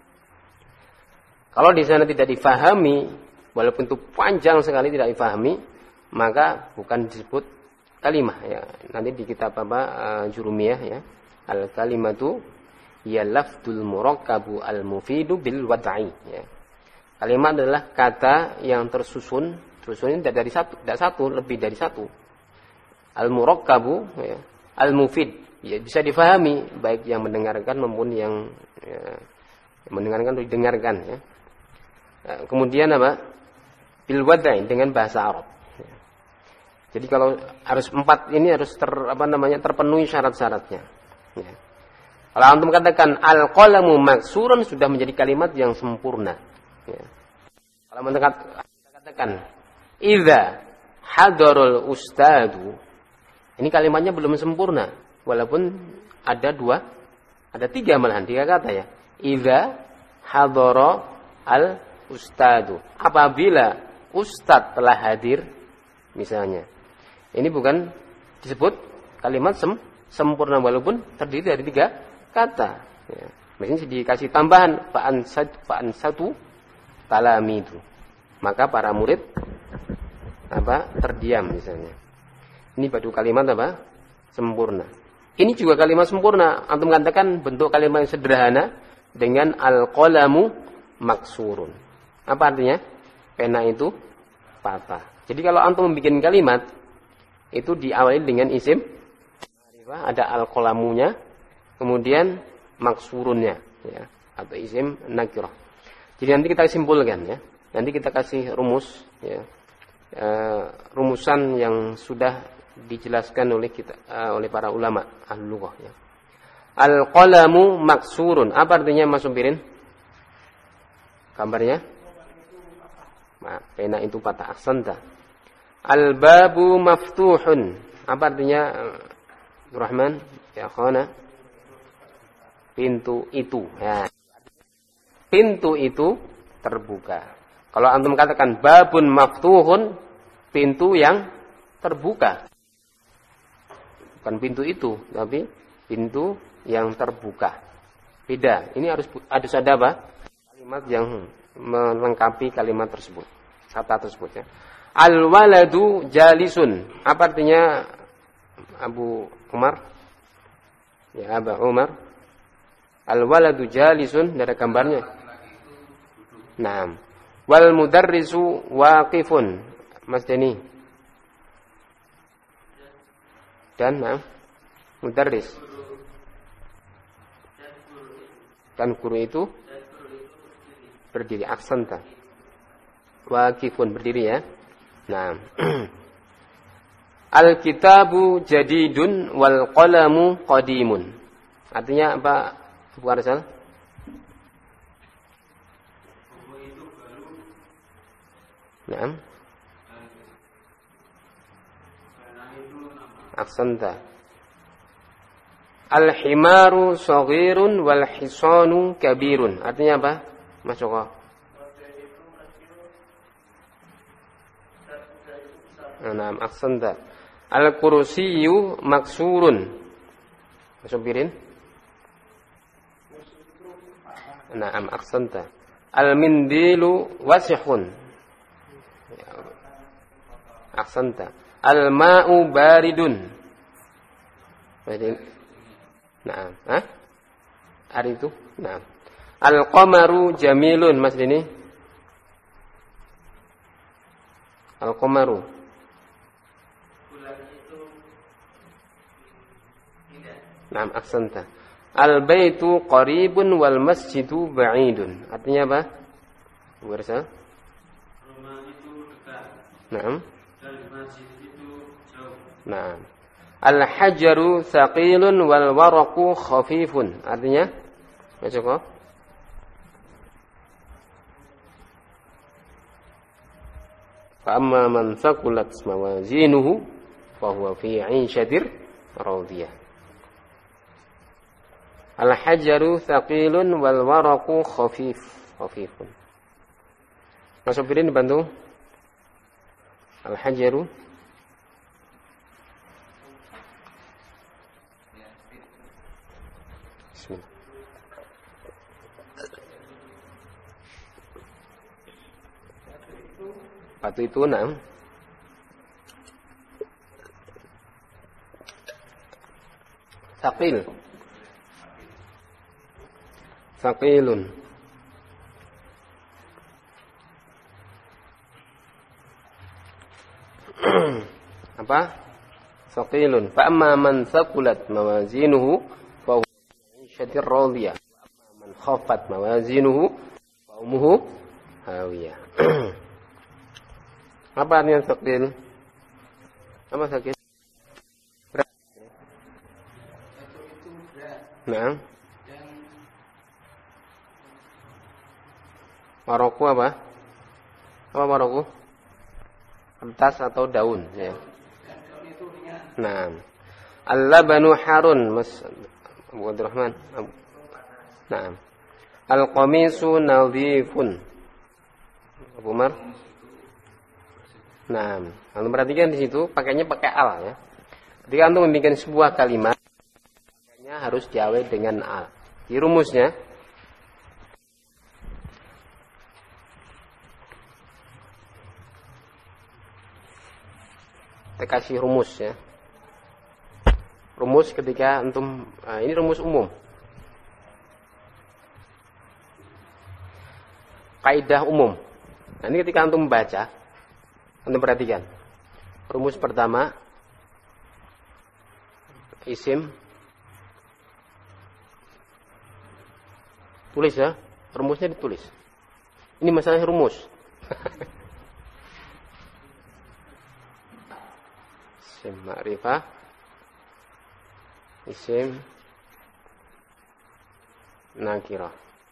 Kalau di sana tidak difahami, walaupun itu panjang sekali tidak difahami, maka bukan disebut kalimah. Ya. Nanti di kitab Jurumiyah ya, al-kalimatu ya lafdul murakkabu al-mufidu bil wad'i. Ya. Kalimat adalah kata yang tersusun ini tidak satu, lebih dari satu. Al-murakkabu, ya, al-mufid, ya, bisa difahami baik yang mendengarkan maupun yang mendengarkan atau didengarkan. Ya. Kemudian apa? Bil wad'i dengan bahasa Arab. Ya. Jadi kalau harus 4 ini harus terpenuhi syarat-syaratnya. Ya. Kalau antum katakan al-qalamu maksurun sudah menjadi kalimat yang sempurna. Ya. Kalau katakan idza hadarul ustadu, ini kalimatnya belum sempurna walaupun ada 3 malahan 3 kata ya. Idza hadara al ustadu, apabila Ustadz telah hadir misalnya. Ini bukan disebut kalimat sempurna walaupun terdiri dari 3 kata. Ya. Misalnya dikasih tambahan fa'an satu talami itu. Maka para murid terdiam misalnya. Ini baru kalimat sempurna. Ini juga kalimat sempurna. Antum katakan bentuk kalimat yang sederhana dengan al-qalamu maksurun. Apa artinya? Pena itu patah. Jadi kalau antum membuat kalimat itu diawali dengan isim ma'rifah, ada al-qalamunya, kemudian maksurunnya, ya, atau isim nakirah. Jadi nanti kita simpulkan, ya. Nanti kita kasih rumus, ya, rumusan yang sudah dijelaskan oleh para ulama ahli lughah, ya. Al-qalamu maksurun. Apa artinya Mas Umpirin? Gambarnya? Pena itu patah, aksanta. Al-babu maftuhun. Apa artinya Rahman? Ya khana. Pintu itu. Ya. Pintu itu terbuka. Kalau antum katakan babun maftuhun, pintu yang terbuka. Bukan pintu itu, tapi pintu yang terbuka. Beda. Ini harus ada apa? Kalimat yang melengkapi kalimat tersebut. Kata tersebut, ya. Al-waladu jalisun. Apa artinya Abu Umar? Ya, Abu Umar. Al-waladu jalisun, ada gambarnya. Naam. Wal mudarrisu waqifun. Mas Deni. Dan mudarris. Dan guru itu berdiri, aksanta. Waqifun, berdiri, ya. Nah. Al-kitabu jadidun wal qalamu qadimun. Artinya apa, Abu Arsal? Nah. Aksanta. Al-himaru saghirun wal hisanu kabirun. Artinya apa? Mas Joko. Naam, aksanta. Al-kursiyyu maksurun. Masubirin. Naam, aksanta. Al-mindilu wasihun. Aksanta. Al-ma'u baridun. Naam, hari itu. Naam. Al-qamaru jamilun, Mas Dini. Al-qamaru. Naam, aksanta. Al-baitu qaribun wal masjidu ba'idun. Artinya apa? Bersa? Rumah itu dekat. Naam. Dan masjid itu jauh. Naam. Al-hajaru thaqilun wal waraqu khafifun. Artinya? Baca kok. Fa amma man thaqulat mawazinuhu fa huwa fi 'ishatir radiyah. Al-hajaru thaqilun wal waraqu khafifun. Mas Sofirin dibantu. Al-hajaru Bismillah. Batu itu enam. Thaqil. Thaqilun. Apa? Thaqilun. Fa amma man thaqulat mawazinuhu fa huwa fi 'ishatir radiyah. Wa amma man khaffat mawazinuhu fa ummuhu hawiyah. Apa artinya thaqil? Apa thaqil? Berat. Nah. Maroku apa? Apa maroku? Kertas atau daun, ya. Nah. Al-labanu harun, Mas Abu Abdurrahman. Nah. Al-qamisu nadhifun. Abu Umar. Nah, antum perhatikan di situ pakainya pakai al ya. Ketika antum membuat sebuah kalimat, pakainya harus diawali dengan al. Di rumusnya kita kasih rumus ya. Rumus ketika antum ini rumus umum. Kaidah umum. Nah, ini ketika antum membaca, antum perhatikan. Rumus pertama, isim. Tulis ya, rumusnya ditulis. Ini masalahnya rumus. Isim ma'rifah, isim nakirah.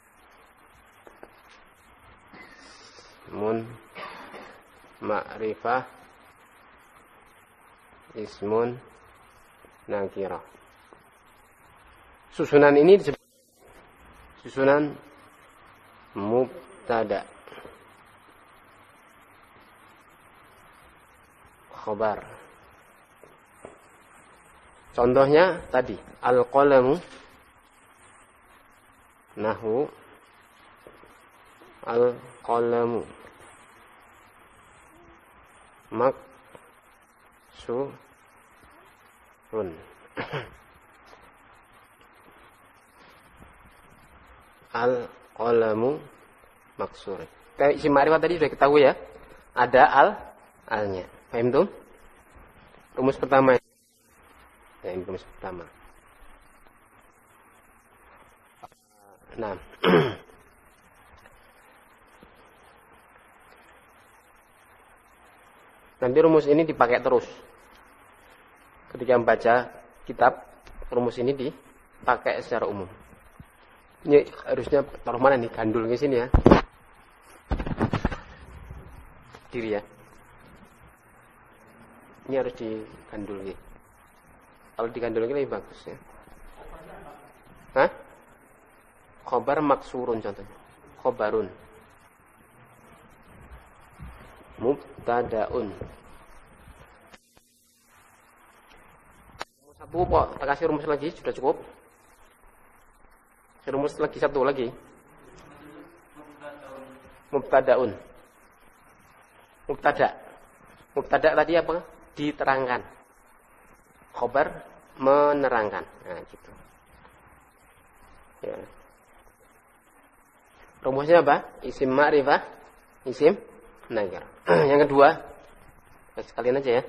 Ismun ma'rifah, ismun nakirah. Susunan ini disebut susunan mubtada, khabar. Contohnya tadi al-qalamu, nahwu al-qalamu, maksurun. Al-qalamu maksur. Kayak isim ma'rifah tadi sudah ketahui ya. Ada alnya. Paham tuh? Rumus pertama. Ya, ini rumus pertama. Nah. Nanti rumus ini dipakai terus. Ketika membaca kitab, rumus ini dipakai secara umum. Ini harusnya taruh mana nih? Gandul ke sini ya. Diri ya. Ini harus digandul gitu. Kalau digandul lebih bagus ya. Hah? Khobar maksurun contohnya. Khobarun. Mubtadaun. Rumus satu kok, tak kasih rumus lagi sudah cukup. Rumus lagi satu lagi. Mubtadaun. Mubtada. Mubtada tadi apa? Diterangkan. Khobar menerangkan. Nah, gitu. Ya. Rumusnya apa? Isim ma'rifah, isim nakirah. Yang kedua, sekalian aja ya.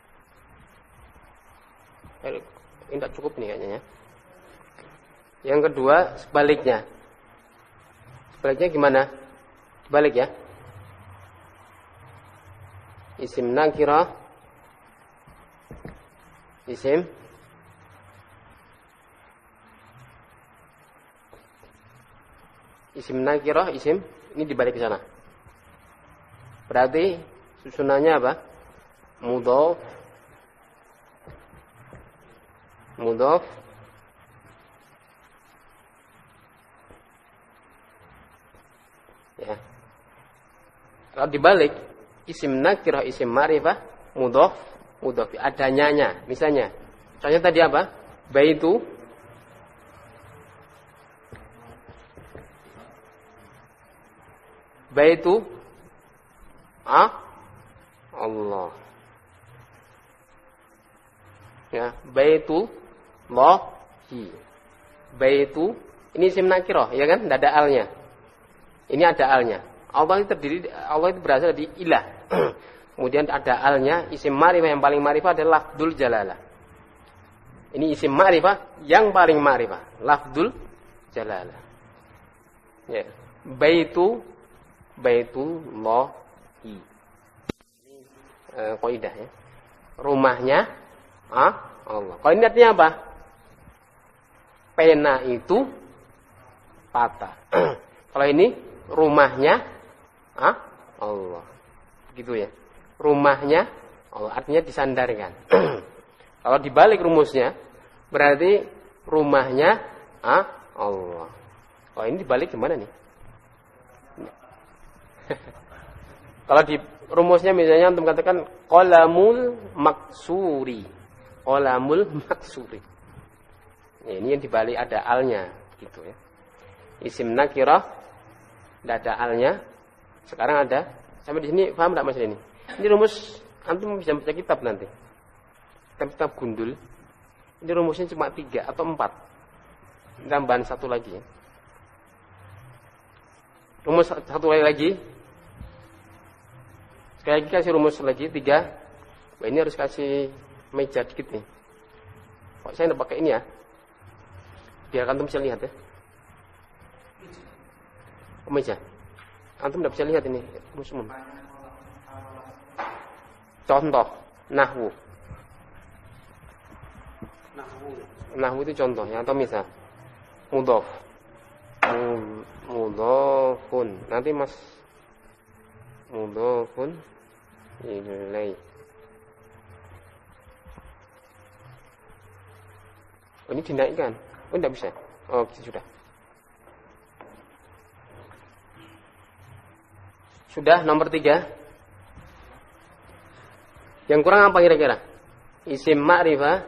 Ini tak cukup nih kayaknya ya. Yang kedua, sebaliknya. Sebaliknya gimana? Sebalik ya. Isim nakirah, isim nakirah, isim ini dibalik ke sana. Berarti susunannya apa? Mudhof, mudhof, ya. Kalau dibalik, isim nakirah, isim ma'rifah, mudhof, mudhof. Ada nyanya. Misalnya, contohnya tadi apa? Baitu, baitu, Allah. Ya, baitu, Allahi. Baitu, ini isim nakirah, ya kan? Tidak ada alnya. Ini ada alnya. Allah itu terdiri, Allah itu berasal dari ilah. Kemudian ada alnya, isim ma'rifah yang paling ma'rifah adalah lafdzul jalalah. Ini isim ma'rifah yang paling ma'rifah, lafdzul jalalah. Ya. Baitu, baitullahi. Ini kaidah ya. Rumahnya Allah. Kalau ini artinya apa? Pena itu patah. Kalau ini rumahnya Allah. Begitu ya. Rumahnya Allah artinya disandarkan. Kalau dibalik rumusnya berarti rumahnya Allah. Kalau ini dibalik gimana nih? Kalau di rumusnya misalnya antum katakan qalamul maksuri. Qalamul maksuri. Ya, ini yang dibalik ada alnya gitu ya. Isim nakirah tidak ada alnya. Sekarang ada. Sampai di sini paham enggak Mas ini? Ini rumus antum bisa baca kitab nanti. Kitab gundul. Ini rumusnya cuma 3 atau 4. Tambahan satu lagi ya. Rumus satu lagi. Sekali lagi kasih rumus lagi 3. Wah, ini harus kasih meja dikit nih. Kok saya tidak pakai ini ya? Biar antum bisa lihat ya. Oh, meja. Antum tidak bisa lihat ini rumus umum. Contoh nahwu. Nahwu itu contohnya atau misal mudhof. Mudhofun. Nanti Mas mudhofun ilai. Oh, ini dinaikkan. Oh, tidak bisa. Oh, sudah. Sudah nomor 3. Yang kurang apa kira-kira? Isim ma'rifah.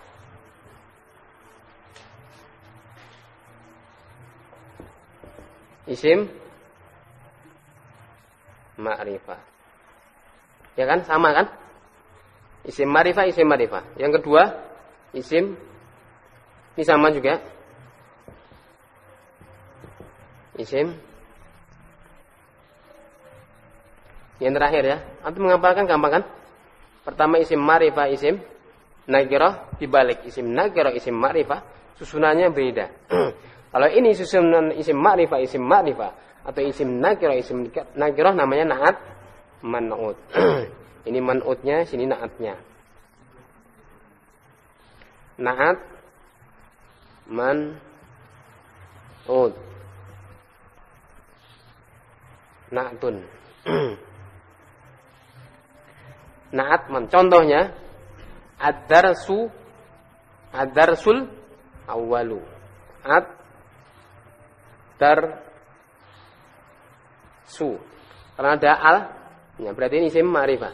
Isim ma'rifah. Ya kan? Sama kan? Isim ma'rifah, isim ma'rifah. Yang kedua, isim ini sama juga. Isim. Yang terakhir ya. Antum menghafalkan gampang kan? Pertama isim ma'rifah, isim nakirah, dibalik isim nakirah, isim ma'rifah, susunannya beda. Kalau ini susunan isim ma'rifah, isim ma'rifah atau isim nakirah, isim nakirah namanya na'at man'ut. Ini man'utnya, sini na'atnya. Na'at man'ut. Na'tun. Na'at man. Contohnya ad-darsul awwalu. Ad-darsu. Karena ada al, ya berarti ini isim ma'rifah.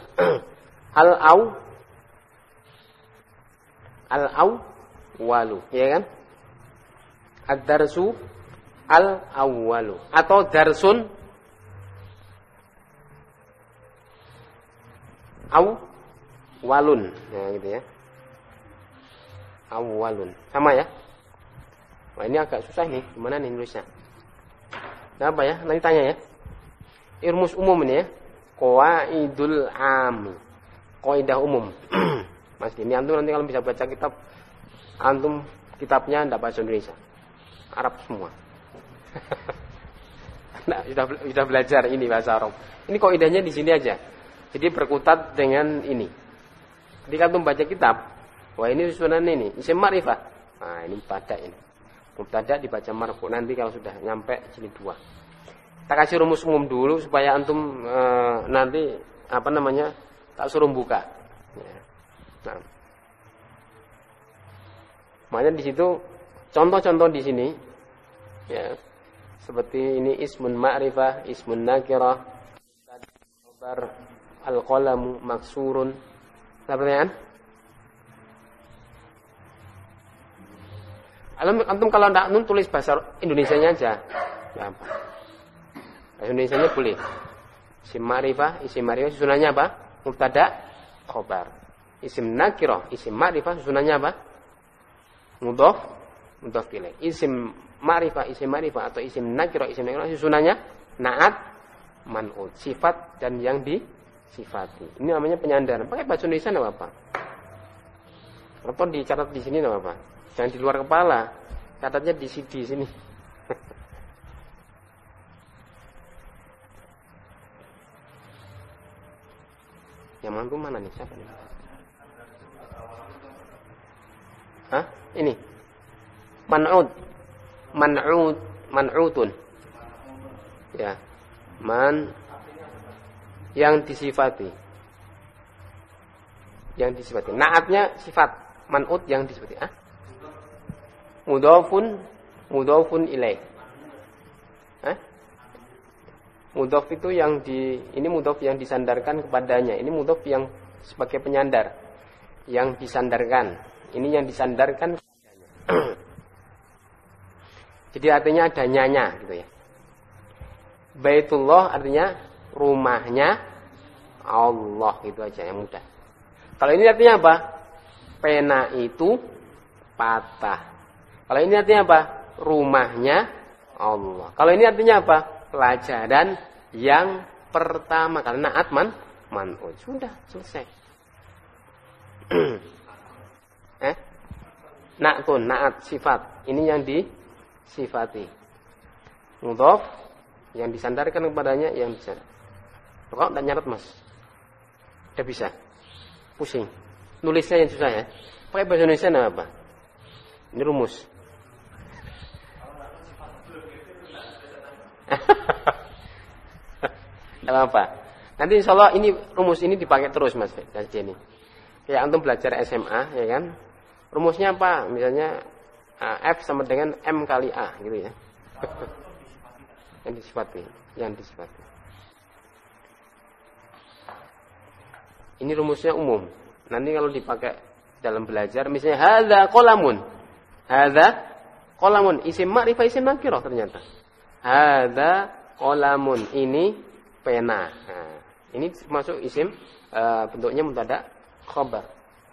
Al-awwalu, ya kan? Ad-darsu al-awwalu atau darsun awwalun, ya gitu ya. Awwalun. Sama ya? Wah, ini agak susah nih. Gimana nih nulisnya? Nah, apa ya? Nanti tanya ya. Rumus umum ini ya. Qawaidul am. Kaidah umum. Mas ini antum nanti kalau bisa baca kitab, antum kitabnya enggak bahasa Indonesia. Arab semua. Nah, sudah belajar ini bahasa Arab. Ini kaidahnya di sini aja. Jadi berkutat dengan ini. Ketika antum baca kitab, wah ini susunan ini, isim ma'rifah. Nah, ini mubtada ini. Mubtada dibaca marfu. Nanti kalau sudah nyampe sini 2. Kita kasih rumus umum dulu supaya antum nanti tak suruh buka. Ya. Nah. Makanya di situ contoh-contoh di sini ya. Seperti ini ismun ma'rifah, ismun nakirah, khabar al-qalamu maksurun. Ada pertanyaan? Antum kalau tidak tulis bahasa Indonesianya aja. Gampang. Bahasa Indonesianya boleh. Isim ma'rifah susunannya apa? Mubtada, khabar. Isim nakirah, isim ma'rifah susunannya apa? Mudhof ilaih. Isim ma'rifah atau isim nakirah susunannya na'at man'ut, sifat dan yang disifati. Ini namanya penyandaran. Pakai bahasa Indonesia enggak apa-apa. Atau dicatat di sini enggak apa-apa. Jangan di luar kepala. Catatnya di CD sini. Yang mantu mana nih? Siapa nih? Hah? Ini. Man'utun. Ya. Yang disifati. Naatnya sifat, man'ut yang disifati. Mudhofun ilaih. Mudhof itu ini mudhof yang disandarkan kepadanya. Ini mudhof yang sebagai penyandar, yang disandarkan. Ini yang disandarkan kepadanya. Jadi artinya ada nyanya gitu ya. Baitullah artinya rumahnya Allah, itu aja yang mudah. Kalau ini artinya apa? Pena itu patah. Kalau ini artinya apa? Rumahnya Allah. Kalau ini artinya apa? Pelajaran yang pertama. Karena naat man'ut. Sudah selesai. Na'tun, naat sifat. Ini yang disifati. Mudhof yang disandarkan kepadanya, yang disandar. Kok enggak nyarat, Mas? Udah bisa. Pusing. Nulisnya yang susah ya. Pakai bahasa Indonesia apa? Ini rumus. Tidak apa-apa. Nanti insya Allah ini rumus ini dipakai terus, Mas Jenny. Kayak antum belajar SMA, ya kan? Rumusnya apa? Misalnya F sama dengan M kali A, gitu ya. Yang disifati. Ini rumusnya umum. Nanti kalau dipakai dalam belajar, misalnya hadza qalamun, isim ma'rifah, isim nakirah ternyata. Hadza qalamun, ini pena. Nah, ini masuk isim, bentuknya mubtada khabar.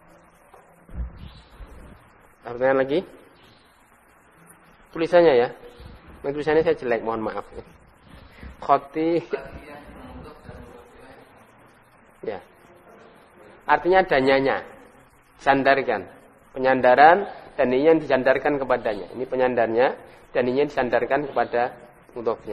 Pertanyaan lagi? Tulisannya ya. Tulisannya saya jelek, mohon maaf. Khoti. Ya. Artinya adanyanya. Sandarkan. Penyandaran dan ini yang disandarkan kepadanya. Ini penyandarnya dan ini yang disandarkan kepada mudhofnya.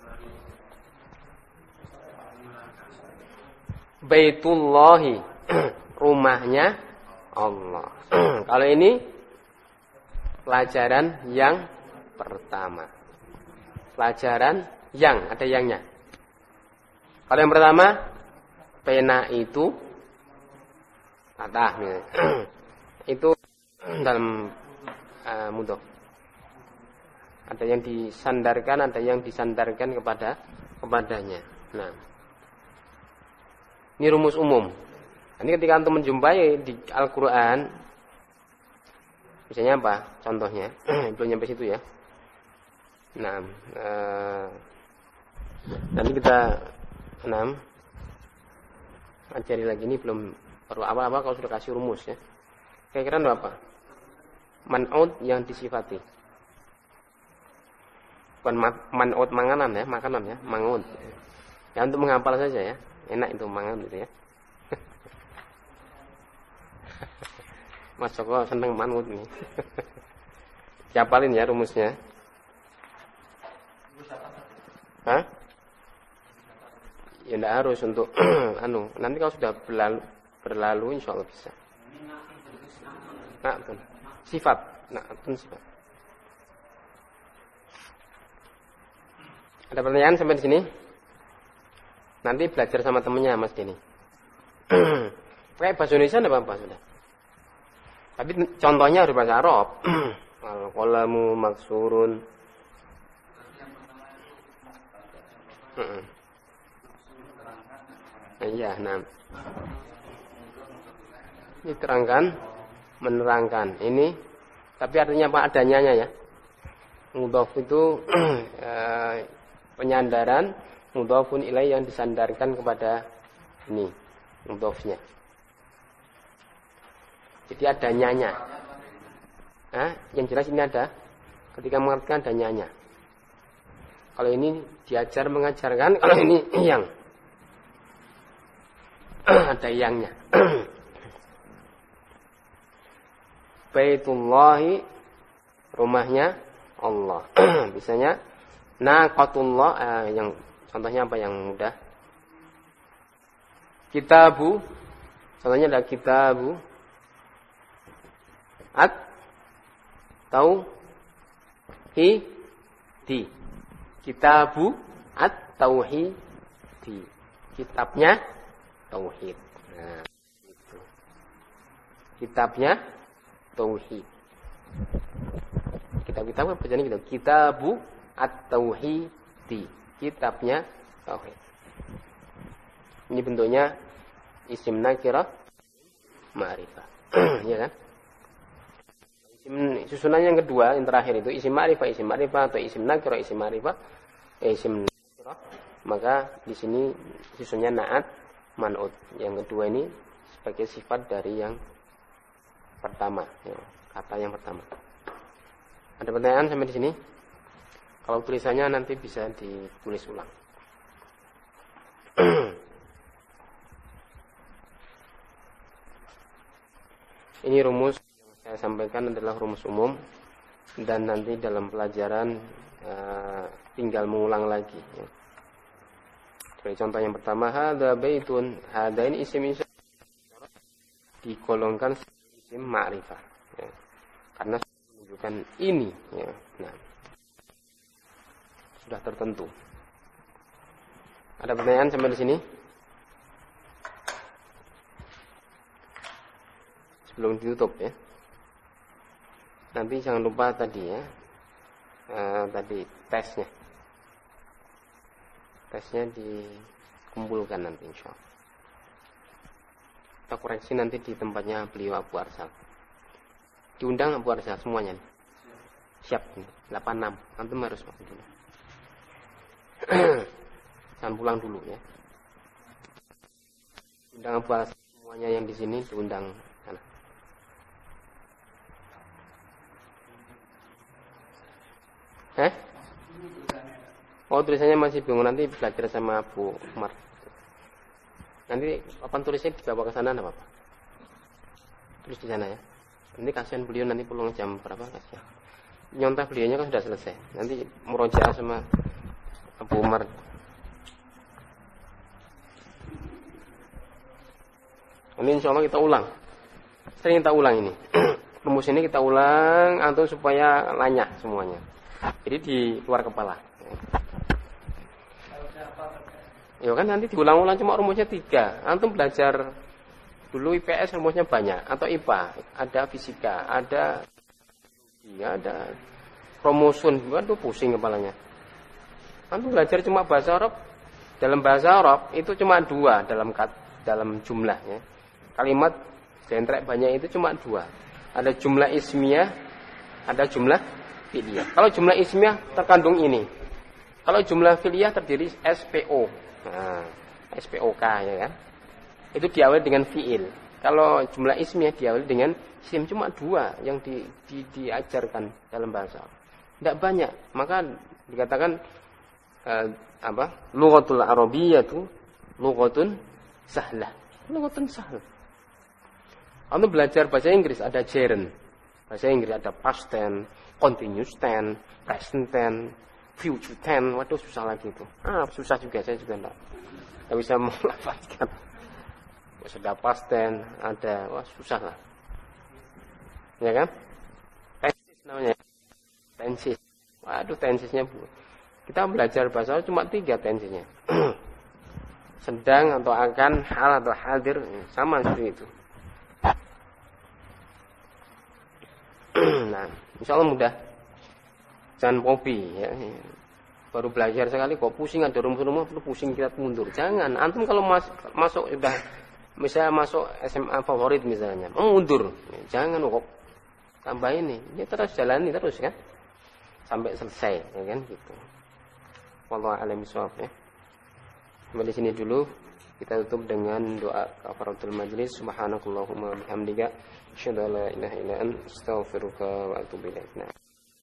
Baitullahi, rumahnya Allah. Kalau ini pelajaran yang pertama. Pelajaran yang, ada yangnya. Kalau yang pertama, pena itu patah. Itu dalam mudhof. Ada yang disandarkan, ada yang disandarkan kepadanya. Nah, ini rumus umum. Ini ketika antum menjumpai di Al-Quran, misalnya apa? Contohnya, belum nyampe situ ya. Nah, nanti kita ajari lagi, ini belum perlu apa-apa kalau sudah kasih rumus ya. Kira-kira apa? Man'ut yang disifati. Bukan man'ut makanan ya, man'ut. Ya untuk menghafal saja ya. Enak itu mangan gitu ya. Mas Joko seneng man'ut nih. Diapalin ya rumusnya. Hah? Ya enggak harus untuk nanti kalau sudah berlalu insyaallah bisa. Na'tun. Sifat. Na'tun sifat. Ada pertanyaan sampai di sini? Nanti belajar sama temennya Mas Denny. Pakai bahasa Indonesia enggak apa-apa sudah. Tapi contohnya harus bahasa Arab. Al-qalamu maksurun. Iya, nah. Ini terangkan, menerangkan. Ini, tapi artinya apa? Adanya ya. Mudhof itu penyandaran, mudhofun ilaih yang disandarkan kepada ini, mudhofnya. Jadi adanyanya. Yang jelas ini ada. Ketika mengartikan adanyanya. Kalau ini diajar mengajarkan, kalau ini yang ada yangnya. Baitullahi, rumahnya Allah. Misalnya naqatullah, yang contohnya apa yang mudah? Kitabu, contohnya ada kitabu at-tauhidi. Kitabu at-tauhidi. Kitabnya tauhid. Nah, itu. Kitabnya tauhid. Kitab-kitab apa bacanya gitu? Kitabu at-tauhidi. Kitabnya tauhid. Ini bentuknya isim nakirah ma'rifah. Ya kan? Susunan yang kedua, yang terakhir itu isim ma'rifah atau isim nakirah, isim ma'rifah, isim nakirah. Maka di sini susunnya na'at man'ut. Yang kedua ini sebagai sifat dari yang pertama, ya, kata yang pertama. Ada pertanyaan sampai di sini? Kalau tulisannya nanti bisa ditulis ulang. Ini rumus yang saya sampaikan adalah rumus umum dan nanti dalam pelajaran tinggal mengulang lagi. Ya. Sebagai contoh yang pertama, hadza baitun, hadza ini isim digolongkan isim ma'rifah. Ya. Karena menunjukkan ini. Ya. Nah, sudah tertentu. Ada pertanyaan sampai di sini? Sebelum ditutup ya. Nanti jangan lupa tadi ya. Tadi tesnya. Tesnya dikumpulkan nanti insyaallah. Kita koreksi nanti di tempatnya beliau Abu Arsal. Diundang Abu Arsal semuanya. Siap 86. Antum harus masuk dulu. Jangan pulang dulu ya. Undang Abu Arsal semuanya yang di sini diundang sana. Oh, tulisannya masih bingung, nanti belajar sama Bu Umar. Nanti papan tulisnya dibawa ke sana, enggak apa-apa. Tulis di sana ya. Nanti kasihan beliau nanti pulang jam berapa kasihan. Nyontah beliaunya kan sudah selesai. Nanti murojaah sama Abu Umar. Ini insya Allah kita ulang. Sering kita ulang ini. Rumus ini kita ulang atau supaya lanyah semuanya. Jadi di luar kepala. Ya kan nanti diulang-ulang cuma rumusnya 3. Antum belajar dulu IPS rumusnya banyak atau IPA, ada fisika, ada kromosom, waduh pusing kepalanya. Antum belajar cuma bahasa Arab. Dalam bahasa Arab itu cuma 2 dalam jumlahnya. Kalimat jentrek banyak itu cuma 2. Ada jumlah ismiyah, ada jumlah fi'liyah. Kalau jumlah ismiyah terkandung ini. Kalau jumlah fi'liyah terdiri SPO. Nah, SPOK ya kan. Itu diawali dengan fi'il. Kalau jumlah ismiyah diawali dengan isim, cuma 2 yang diajarkan dalam bahasa. Tidak banyak. Maka dikatakan lughatul arabiyyah itu lughatun sahlah. Lughatun sahlah. Anda belajar bahasa Inggris ada gerund. Bahasa Inggris ada past tense, continuous tense, present tense, future tense. Waduh susah lagi itu. Susah juga, saya juga enggak bisa melafazkan. Sudah past tense, ada, susah lah. Ya kan? Tenses namanya. Tenses. Waduh tensesnya Bu. Kita belajar bahasa cuma 3 tensesnya. Sedang atau akan, hal atau hadir, sama seperti itu. Nah, insya Allah mudah. Jangan hobi ya. Baru belajar sekali kok pusing, ada rumus-rumus perlu pusing kita mundur. Jangan. Antum kalau masuk sudah misalnya masuk SMA favorit misalnya, mundur. Jangan kok. Tambah ini. Ya terus jalani terus kan. Sampai selesai ya kan gitu. Wallahu a'lam bishawab ya. Sampai di sini dulu. Kita tutup dengan doa kafaratul majlis. Subhanakallahumma bihamdika asyhadu an la ilaha illa anta astaghfiruka wa atubu ilaik. Nah.